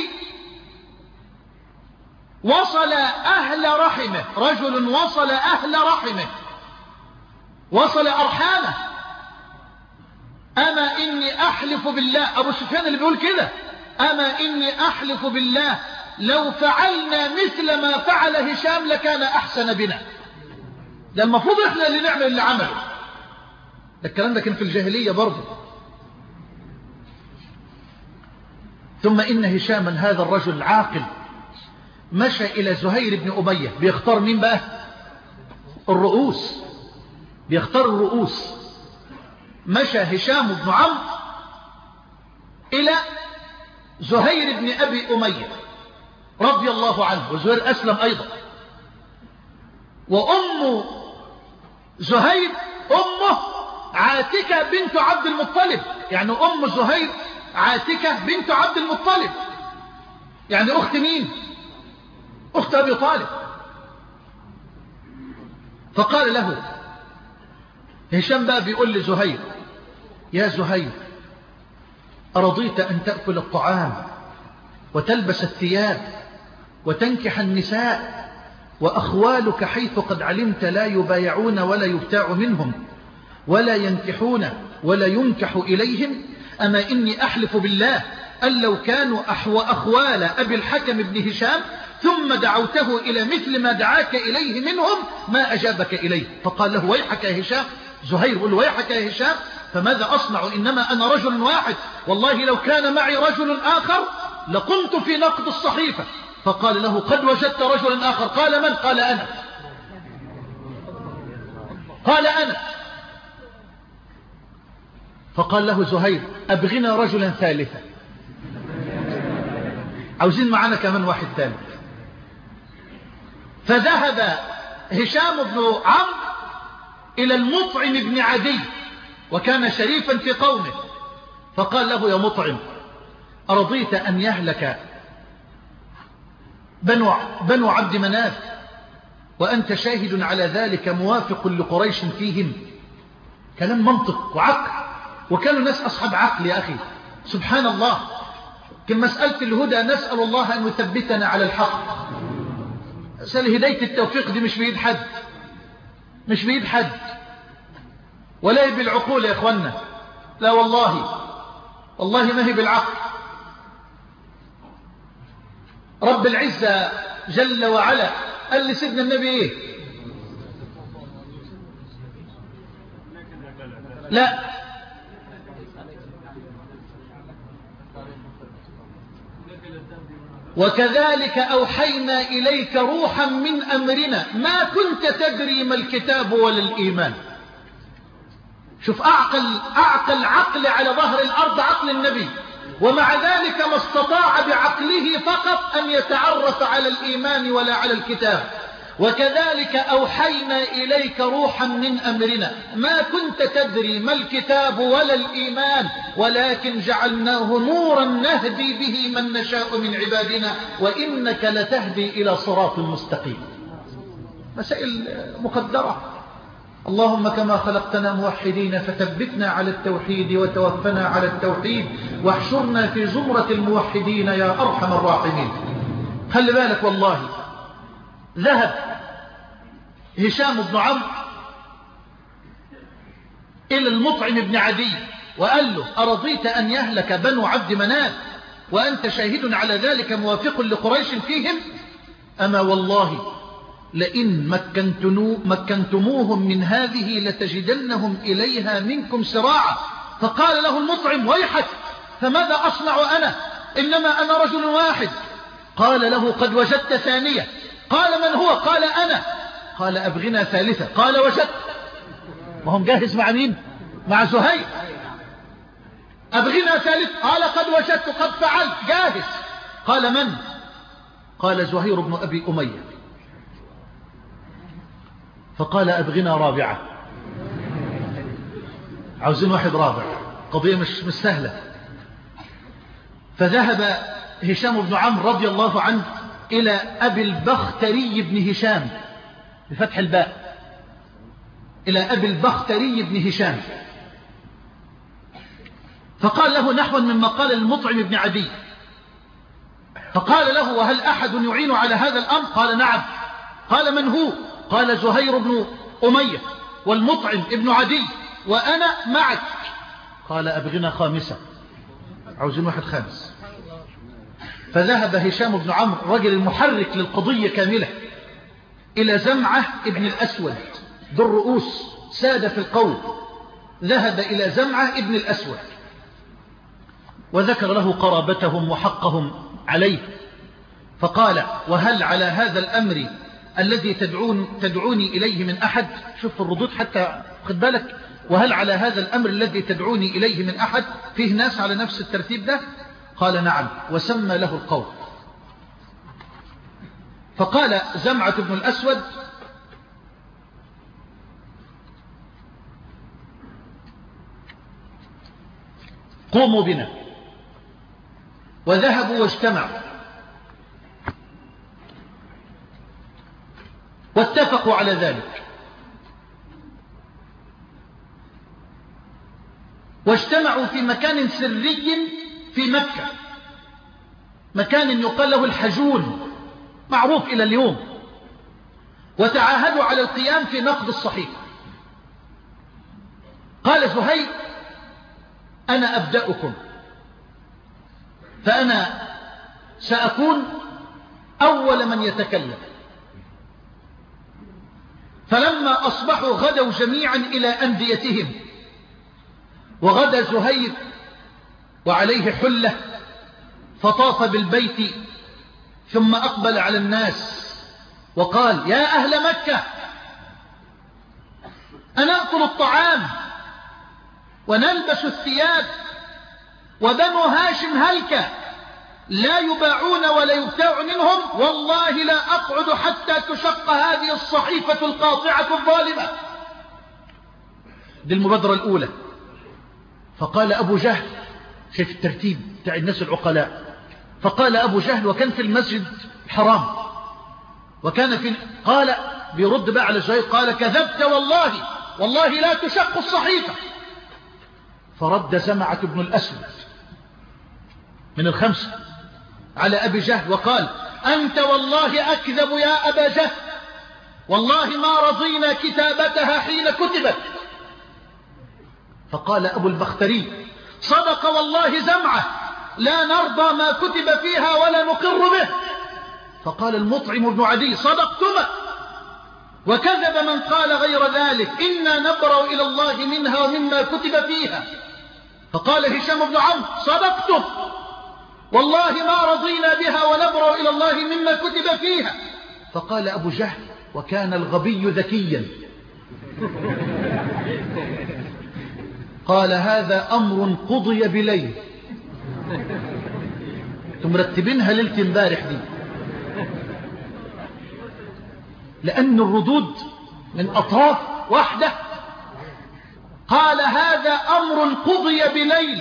وصل أهل رحمه، رجل وصل أهل رحمه، وصل أرحامه. أما إني أحلف بالله، أبو سفيان اللي بيقول كده، أما إني أحلف بالله لو فعلنا مثل ما فعل هشام لكان أحسن بنا. ده المفروض إحنا اللي نعمل اللي عمله. ده الكلام ده كان في الجاهلية برضه. ثم إن هشاما هذا الرجل العاقل مشى إلى زهير بن أمية، بيختار مين بقى؟ الرؤوس، بيختار الرؤوس. مشى هشام بن عمرو إلى زهير بن أبي أمية رضي الله عنه، وزهير أسلم أيضا. وأم زهير أمه عاتكة بنت عبد المطلب، يعني أم زهير عاتكة بنت عبد المطلب، يعني أخت مين؟ أخت أبي طالب. فقال له هشام بقى بيقول لزهير: يا زهير، أرضيت أن تأكل الطعام وتلبس الثياب وتنكح النساء، وأخوالك حيث قد علمت لا يبايعون ولا يبتاع منهم ولا ينكحون ولا ينكح إليهم؟ أما إني أحلف بالله أن لو كانوا أحو أخوال أبي الحكم بن هشام ثم دعوته إلى مثل ما دعاك إليه منهم ما أجابك إليه. فقال له: ويحك يا هشام. زهير يقول له: ويحك يا هشام، فماذا أصنع؟ إنما أنا رجل واحد، والله لو كان معي رجل آخر لقمت في نقد الصحيفة. فقال له: قد وجدت رجلا آخر. قال: من؟ قال: أنا. قال: أنا. فقال له زهير: أبغنا رجلا ثالثا، عاوزين معنا كمان واحد ثالث. فذهب هشام بن عمرو إلى المطعم بن عدي، وكان شريفا في قومه، فقال له: يا مطعم، أرضيت أن يهلك بنو, بنو عبد مناف وأنت شاهد على ذلك موافق لقريش فيهم؟ كلام منطق وعقل، وكانوا ناس أصحاب عقل يا أخي، سبحان الله. كم مسألة الهدى نسأل الله أن يثبتنا على الحق. مسألة هداية التوفيق دي مش بيد حد، مش بيد حد، ولا بالعقول يا إخوانا، لا والله، والله ما هي بالعقل. رب العزة جل وعلا قال لسيدنا النبي إيه؟ لا، وكذلك أوحينا إليك روحا من أمرنا ما كنت تدري ما الكتاب ولا الإيمان. شوف أعقل, أعقل عقل على ظهر الأرض عقل النبي، ومع ذلك ما استطاع بعقله فقط أن يتعرف على الإيمان ولا على الكتاب. وكذلك أوحينا إليك روحا من أمرنا ما كنت تدري ما الكتاب ولا الإيمان ولكن جعلناه نورا نهدي به من نشاء من عبادنا وإنك لتهدي إلى صراط مستقيم. مسائل مقدرة. اللهم كما خلقتنا موحدين فثبتنا على التوحيد وتوفنا على التوحيد واحشرنا في زمرة الموحدين يا أرحم الراحمين. خلي بالك والله، ذهب هشام بن عمرو إلى المطعم بن عدي وقال له: أرضيت أن يهلك بنو عبد مناف وأنت شاهد على ذلك موافق لقريش فيهم؟ أما والله لئن مكنتموهم من هذه لتجدنهم إليها منكم سراعا. فقال له المطعم: ويحك، فماذا أصنع أنا؟ إنما أنا رجل واحد. قال له: قد وجدت ثانية. قال: من هو؟ قال: أنا. قال: أبغنا ثالثة. قال: وجدت. وهم جاهز مع مين؟ مع زهير. أبغنا ثالث. قال: قد وجدت، قد فعلت، جاهز. قال: من؟ قال: زهير بن أبي أمية. فقال: أبغنا رابعة. عاوزين واحد رابع، قضية مش, مش سهلة. فذهب هشام بن عمرو رضي الله عنه إلى أبي البختري بن هشام بفتح الباء، إلى أبي البختري بن هشام، فقال له نحو مما قال المطعم بن عدي. فقال له: وهل أحد يعين على هذا الأمر؟ قال: نعم. قال: من هو؟ قال: زهير بن أمية والمطعم ابن عدي وأنا معك. قال: أبغنا خامسة، عاوزين واحد خامس. فذهب هشام بن عمرو رجل المحرك للقضية كاملة إلى زمعة ابن الأسود، ذو الرؤوس سادة في القوم. ذهب إلى زمعة ابن الأسود وذكر له قرابتهم وحقهم عليه، فقال: وهل على هذا الأمر الذي تدعون تدعوني إليه من أحد؟ شوف الردود حتى خد بالك. وهل على هذا الأمر الذي تدعوني إليه من أحد؟ فيه ناس على نفس الترتيب ده. قال نعم، وسمى له القوم. فقال زمعة بن الأسود: قوموا بنا. وذهبوا واجتمعوا واتفقوا على ذلك، واجتمعوا في مكان سري في مكة، مكان يقال له الحجون، معروف إلى اليوم، وتعاهدوا على القيام في نقد الصحيفة. قال زهير: أنا أبدأكم، فأنا سأكون أول من يتكلم. فلما أصبحوا غدوا جميعا إلى أنديتهم، وغدا زهير وعليه حلة، فطاف بالبيت ثم أقبل على الناس وقال: يا أهل مكة، أنأكل الطعام ونلبس الثياب، وبنو هاشم هلكة لا يباعون ولا يبتاع منهم، والله لا أقعد حتى تشق هذه الصحيفة القاطعة الظالمة. دي المبادرة الأولى. فقال أبو جهل، شايف الترتيب بتاع الناس العقلاء، فقال أبو جهل وكان في المسجد الحرام، وكان في قال بيرد بقى على زهير، قال: كذبت والله، والله لا تشق الصحيفة. فرد زمعة بن الأسود من الخمسة على أبي جهل وقال: أنت والله أكذب يا أبا جهل، والله ما رضينا كتابتها حين كتبت. فقال أبو البختري: صدق والله زمعة، لا نرضى ما كتب فيها ولا نقر به. فقال المطعم بن عدي: صدقتما، وكذب من قال غير ذلك، إنا نبرأ إلى الله منها ومما كتب فيها. فقال هشام بن عمرو: صدقتم، والله ما رضينا بها ونبرأ إلى الله مما كتب فيها. فقال أبو جهل، وكان الغبي ذكيا، قال: هذا أمر قضي بليل. تمرتبينها ليلة امبارح دي، لأن الردود من أطراف واحدة. قال: هذا أمر قضي بليل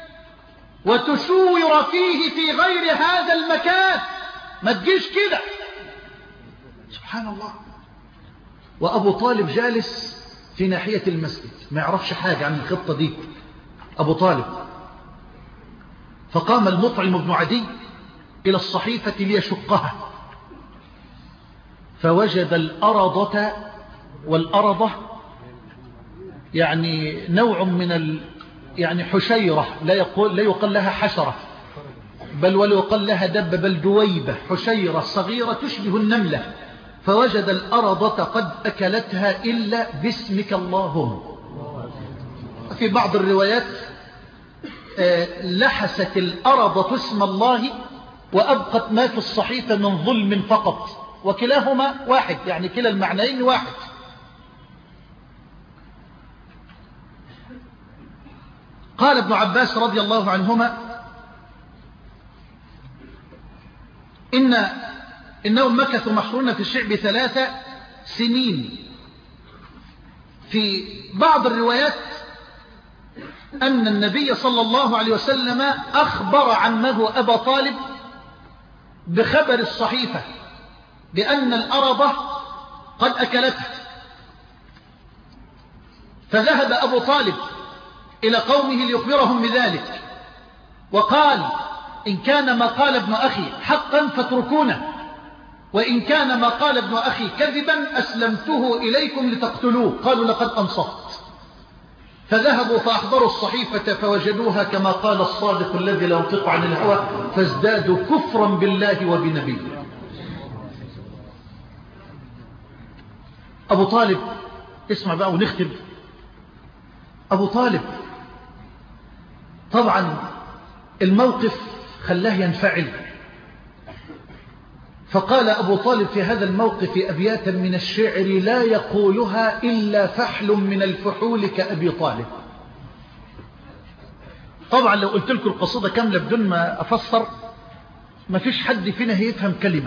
وتشور فيه في غير هذا المكان، ما تجيش كده. سبحان الله. وأبو طالب جالس في ناحية المسجد، ما يعرفش حاجة عن الخطة دي أبو طالب. فقام المطعم بن عدي إلى الصحيفة ليشقها، فوجد الأرضة، والأرضة يعني نوع من ال يعني حشيرة، لا يقول لا يقال لها حشرة، بل ولا يقال لها دب، بل دويبة، حشيرة صغيرة تشبه النملة. فوجد الأرضة قد أكلتها إلا باسمك اللهم. في بعض الروايات لحست الأرض اسم الله وأبقت ما في الصحيفة من ظلم فقط، وكلاهما واحد، يعني كلا المعنيين واحد. قال ابن عباس رضي الله عنهما: إن إنهم مكثوا محصورين في الشعب ثلاث سنين. في بعض الروايات أن النبي صلى الله عليه وسلم أخبر عمه أبا طالب بخبر الصحيفة بأن الأرض قد أكلتها، فذهب أبو طالب إلى قومه ليخبرهم بذلك، وقال: إن كان ما قال ابن أخي حقا فاتركونه، وإن كان ما قال ابن أخي كذبا أسلمته إليكم لتقتلوه. قالوا: لقد أنصفت. فذهبوا فأحضروا الصحيفة فوجدوها كما قال الصادق الذي لا ينطق عن الهوى، فازدادوا كفرا بالله وبنبيه. أبو طالب، اسمع بقى ونختم. أبو طالب طبعا الموقف خلاه ينفعل، فقال أبو طالب في هذا الموقف أبياتا من الشعر لا يقولها إلا فحل من الفحول كأبي طالب. طبعا لو قلت لكم القصيدة كاملة بدون ما أفسر ما فيش حد فينا هيفهم كلمة.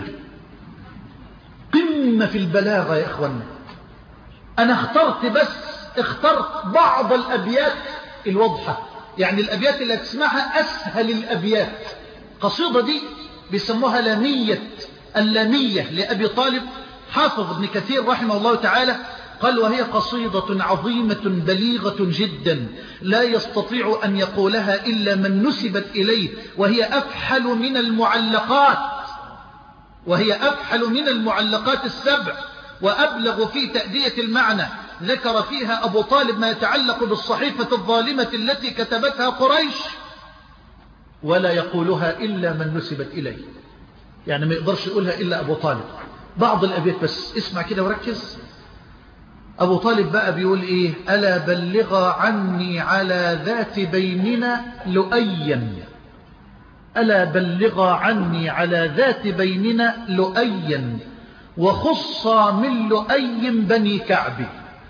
قمة في البلاغة يا إخوانا. أنا اخترت بس اخترت بعض الأبيات الواضحة، يعني الأبيات اللي تسمعها أسهل الأبيات. قصيدة دي بيسموها لامية اللامية لأبي طالب. حافظ ابن كثير رحمه الله تعالى قال: وهي قصيدة عظيمة بليغة جدا لا يستطيع أن يقولها إلا من نسبت إليه، وهي أفحل من المعلقات وهي أفحل من المعلقات السبع، وأبلغ في تأدية المعنى. ذكر فيها أبو طالب ما يتعلق بالصحيفة الظالمة التي كتبتها قريش، ولا يقولها إلا من نسبت إليه، يعني ما يقدرش يقولها إلا أبو طالب. بعض الأبيات بس اسمع كده وركز. أبو طالب بقى بيقول إيه: ألا بلغ عني على ذات بيننا لؤيا، ألا بلغ عني على ذات بيننا لؤيا، وخص من لؤي بني كعب.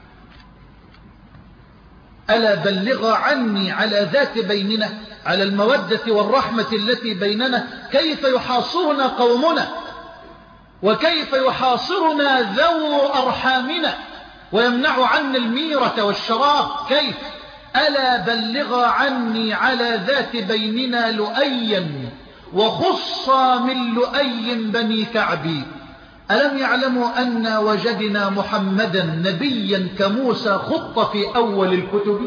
ألا بلغ عني على ذات بيننا، على المودة والرحمة التي بيننا، كيف يحاصرنا قومنا، وكيف يحاصرنا ذو أرحامنا ويمنع عنا الميرة والشراب، كيف؟ ألا بلغ عني على ذات بيننا لؤيا، وخص من لؤي بني كعبي. ألم يعلموا أن وجدنا محمدا نبيا كموسى خط في أول الكتب؟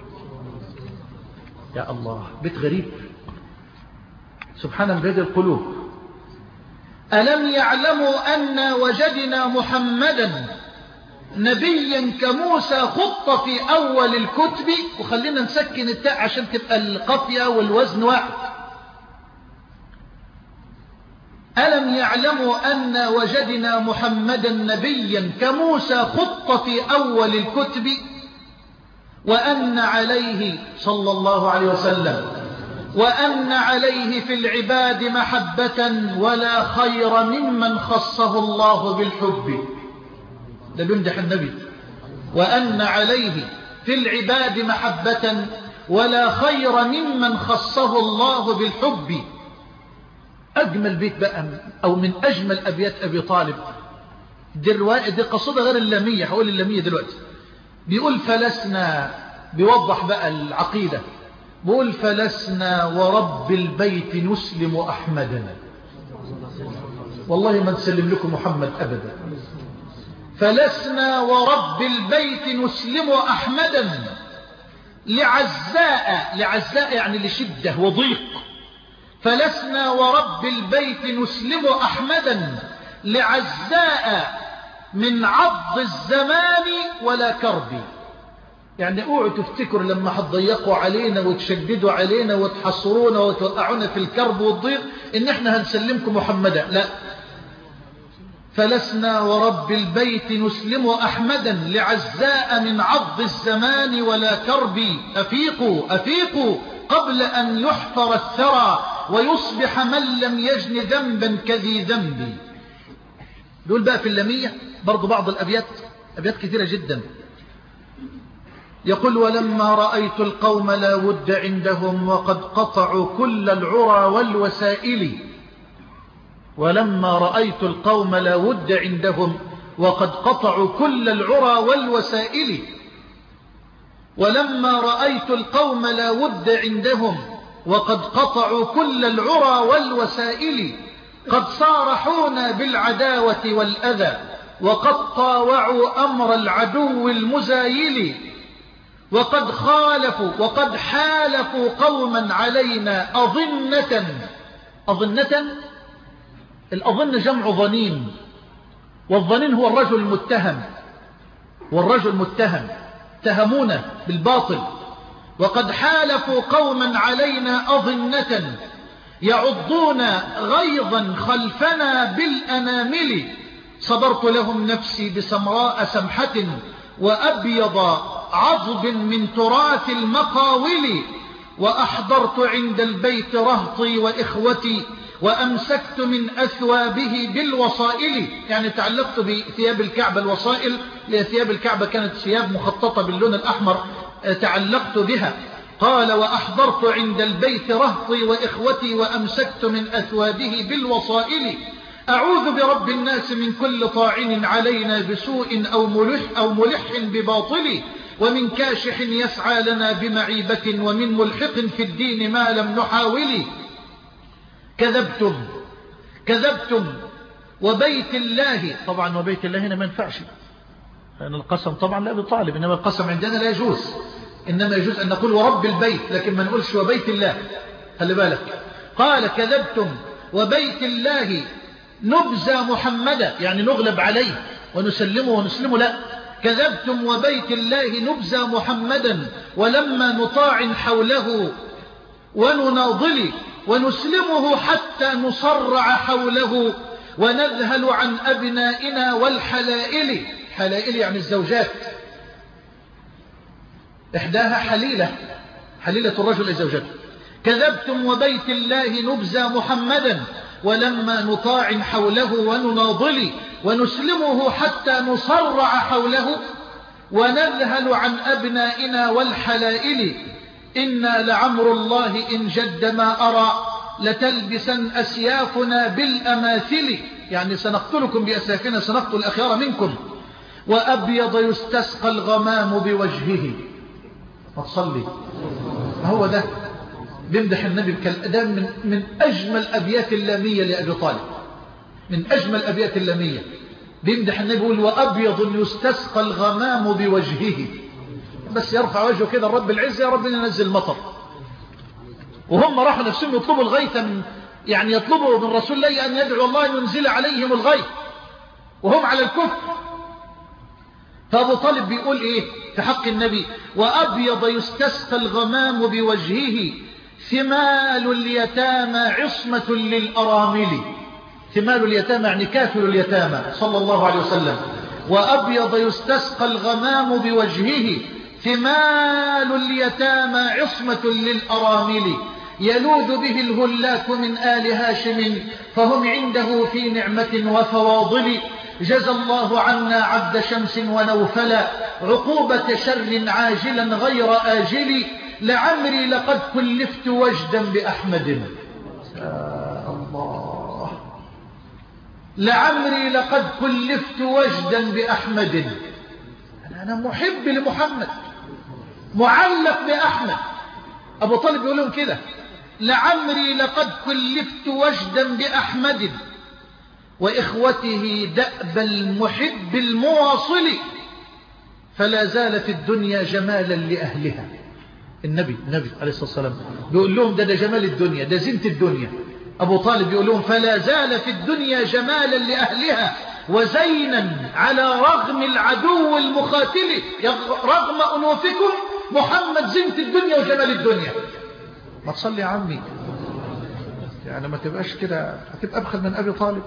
يا الله، بيت غريب سبحان بيد القلوب. ألم يعلموا أن وجدنا محمدا نبيا كموسى خط في أول الكتب. وخلينا نسكن التاء عشان تبقى القافية والوزن واحد. ألم يعلموا أن وجدنا محمدا نبيا كموسى خط في أول الكتب، وأن عليه صلى الله عليه وسلم وأن عليه في العباد محبة ولا خير ممن خصه الله بالحب. ده بيمدح النبي. وأن عليه في العباد محبة ولا خير ممن خصه الله بالحب. أجمل بيت بقى أو من أجمل أبيات أبي طالب دي, دي قصيدة غير اللامية. هقول اللامية دلوقتي. بيقول: فلسنا، بيوضح بقى العقيدة، بيقول: فلسنا ورب البيت نسلم أحمدا. والله ما نسلم لكم محمد أبدا. فلسنا ورب البيت نسلم أحمدا لعزاء، لعزاء يعني لشدة وضيق. فلسنا ورب البيت نسلم أحمدا لعزاء من عض الزمان ولا كرب. يعني اوعوا تفتكروا لما هتضيقوا علينا وتشددوا علينا وتحصرونا وتوقعونا في الكرب والضيق ان احنا هنسلمكم محمدا، لا. فلسنا ورب البيت نسلم أحمدا لعزاء من عض الزمان ولا كرب. أفيقوا أفيقوا قبل أن يحفر الثرى ويصبح من لم يجن ذنبا كذي ذنبي. دول بقى في اللامية برضو بعض الأبيات، أبيات كثيرة جدا. يقول: ولما رأيت القوم لا ود عندهم وقد قطعوا كل العرى والوسائل. ولما رأيت القوم لا ود عندهم وقد قطعوا كل العرى والوسائل. ولما رأيت القوم لا ود عندهم وقد قطعوا كل العرى والوسائل. قد صارحونا بالعداوة والأذى وقد طاوعوا أمر العدو المزايل. وقد خالفوا وقد حالفوا قوما علينا أظنة. أظنة، الأظن جمع ظنين، والظنين هو الرجل المتهم، والرجل متهم اتهمونا بالباطل. وقد حالفوا قوما علينا أظنة يعضون غيظا خلفنا بالأنامل. صبرت لهم نفسي بسمراء سمحة وأبيض عضب من تراث المقاول. وأحضرت عند البيت رهطي وإخوتي وأمسكت من أثوابه بالوصائل. يعني تعلقت بثياب الكعبة الوصائل، لأن ثياب الكعبة كانت ثياب مخططة باللون الأحمر، تعلقت بها. قال وأحضرت عند البيت رهطي وإخوتي وأمسكت من أثواده بالوصائل أعوذ برب الناس من كل طاعن علينا بسوء أو ملح, أو ملح بباطل ومن كاشح يسعى لنا بمعيبة ومن ملحق في الدين ما لم نحاول. كذبتم كذبتم وبيت الله، طبعا وبيت الله هنا ما ينفعش لأن القسم طبعا لا بطالب، إنما القسم عندنا لا يجوز، إنما يجوز أن نقول ورب البيت لكن ما نقولش وبيت الله، خلي بالك. قال كذبتم وبيت الله نبزى محمدا، يعني نغلب عليه ونسلمه ونسلمه، لا، كذبتم وبيت الله نبزى محمدا ولما نطاع حوله ونناضل ونسلمه حتى نصرع حوله ونذهل عن أبنائنا والحلائل. حلائل يعني الزوجات، إحداها حليلة، حليلة الرجل لزوجته. كذبتم وبيت الله نبزى محمدا ولما نطاع حوله ونناضل ونسلمه حتى نصرع حوله ونذهل عن أبنائنا والحلائل. إنا لعمر الله إن جد ما أرى لتلبسن أسيافنا بالأماثل، يعني سنقتلكم بأسيافنا، سنقتل الأخيار منكم. وأبيض يستسقى الغمام بوجهه. ما تصلي، هو ده بيمدح النبي بكلام من, من أجمل أبيات اللامية لأبي طالب، من أجمل أبيات اللامية. بيمدح النبي يقول وأبيض يستسقى الغمام بوجهه، بس يرفع وجهه كده الرب العزة يا رب ننزل مطر. وهم راحوا نفسهم يطلبوا الغيث من، يعني يطلبوا من رسول الله أن يدعو الله أن ينزل عليهم الغيث وهم على الكفر. فأبو طالب بيقول إيه في حق النبي؟ وأبيض يستسقى الغمام بوجهه ثمال اليتامى عصمة للأرامل. ثمال اليتامى يعني كافل اليتامى صلى الله عليه وسلم. وأبيض يستسقى الغمام بوجهه ثمال اليتامى عصمة للأرامل يلوذ به الهلاك من آل هاشم فهم عنده في نعمة وفواضل. جزى الله عنا عبد شمس ونوفلا عقوبة شر عاجلا غير آجل. لعمري لقد كلفت وجدا بأحمد. يا الله، لعمري لقد كلفت وجدا بأحمد. أنا محب لمحمد معلق بأحمد. أبو طالب يقول لهم كده، لعمري لقد كلفت وجدا بأحمد وإخوته دأب المحب المواصل فلا زال في الدنيا جمالا لأهلها. النبي النبي عليه الصلاة والسلام بيقول لهم ده, ده جمال الدنيا، ده زينة الدنيا. أبو طالب بيقول لهم فلا زال في الدنيا جمالا لأهلها وزينا على رغم العدو المخاتل. رغم أنوفكم محمد زينة الدنيا وجمال الدنيا. ما تصلي يا عمي، يعني ما تبقاش كده، هتبقى أبخل من أبي طالب.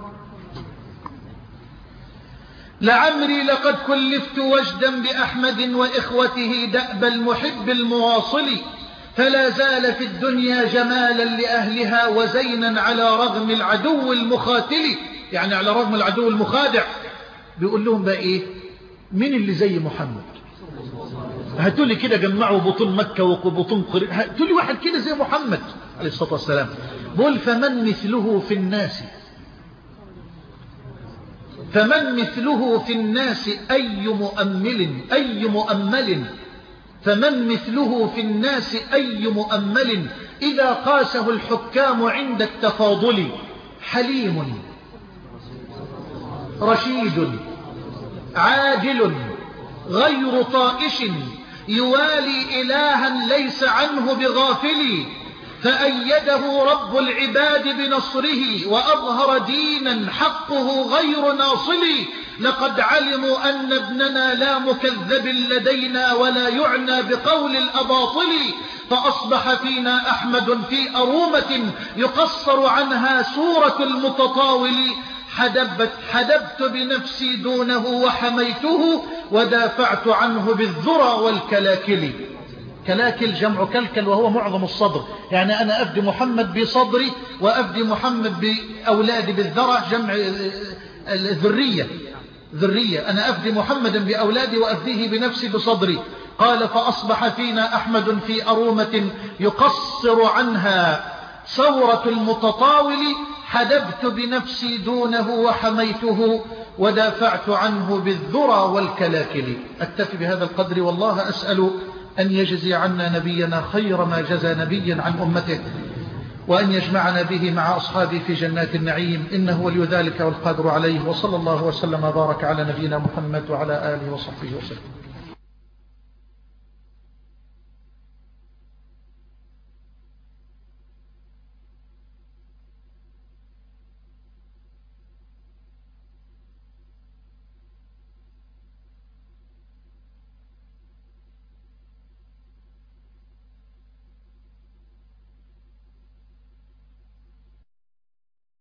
لعمري لقد كلفت وجدا بأحمد وإخوته دأب المحب المواصل فلا زال في الدنيا جمالا لأهلها وزينا على رغم العدو المخاتل، يعني على رغم العدو المخادع. بيقول لهم بقى إيه؟ مين اللي زي محمد؟ هاتولي كده جمعوا بطون مكة وبطون قريب، هاتولي واحد كده زي محمد عليه الصلاة والسلام. بقول فمن مثله في الناس، فمن مثله في الناس أي مؤمل أي مؤمل فمن مثله في الناس أي مؤمل إذا قاسه الحكام عند التفاضل. حليم رشيد عادل غير طائش يوالي إلها ليس عنه بغافل فأيده رب العباد بنصره وأظهر دينا حقه غير ناصل. لقد علموا أن ابننا لا مكذب لدينا ولا يعنى بقول الأباطل فأصبح فينا أحمد في أرومة يقصر عنها سورة المتطاول. حدبت, حدبت بنفسي دونه وحميته ودافعت عنه بالذرى والكلاكل. كلاكل جمع كلكل وهو معظم الصدر، يعني أنا أفدي محمد بصدري وأفدي محمد بأولادي بالذرى جمع الذرية ذرية. أنا أفدي محمدا بأولادي وأفديه بنفسي بصدري. قال فأصبح فينا أحمد في أرومة يقصر عنها ثورة المتطاول، حدبت بنفسي دونه وحميته ودافعت عنه بالذرى والكلاكل. أكتفي بهذا القدر، والله أسأل أن يجزي عنا نبينا خير ما جزى نبيا عن أمته، وأن يجمعنا به مع أصحابه في جنات النعيم، إنه ولي ذلك والقادر عليه. وصلى الله وسلم وبارك على نبينا محمد وعلى آله وصحبه وسلم.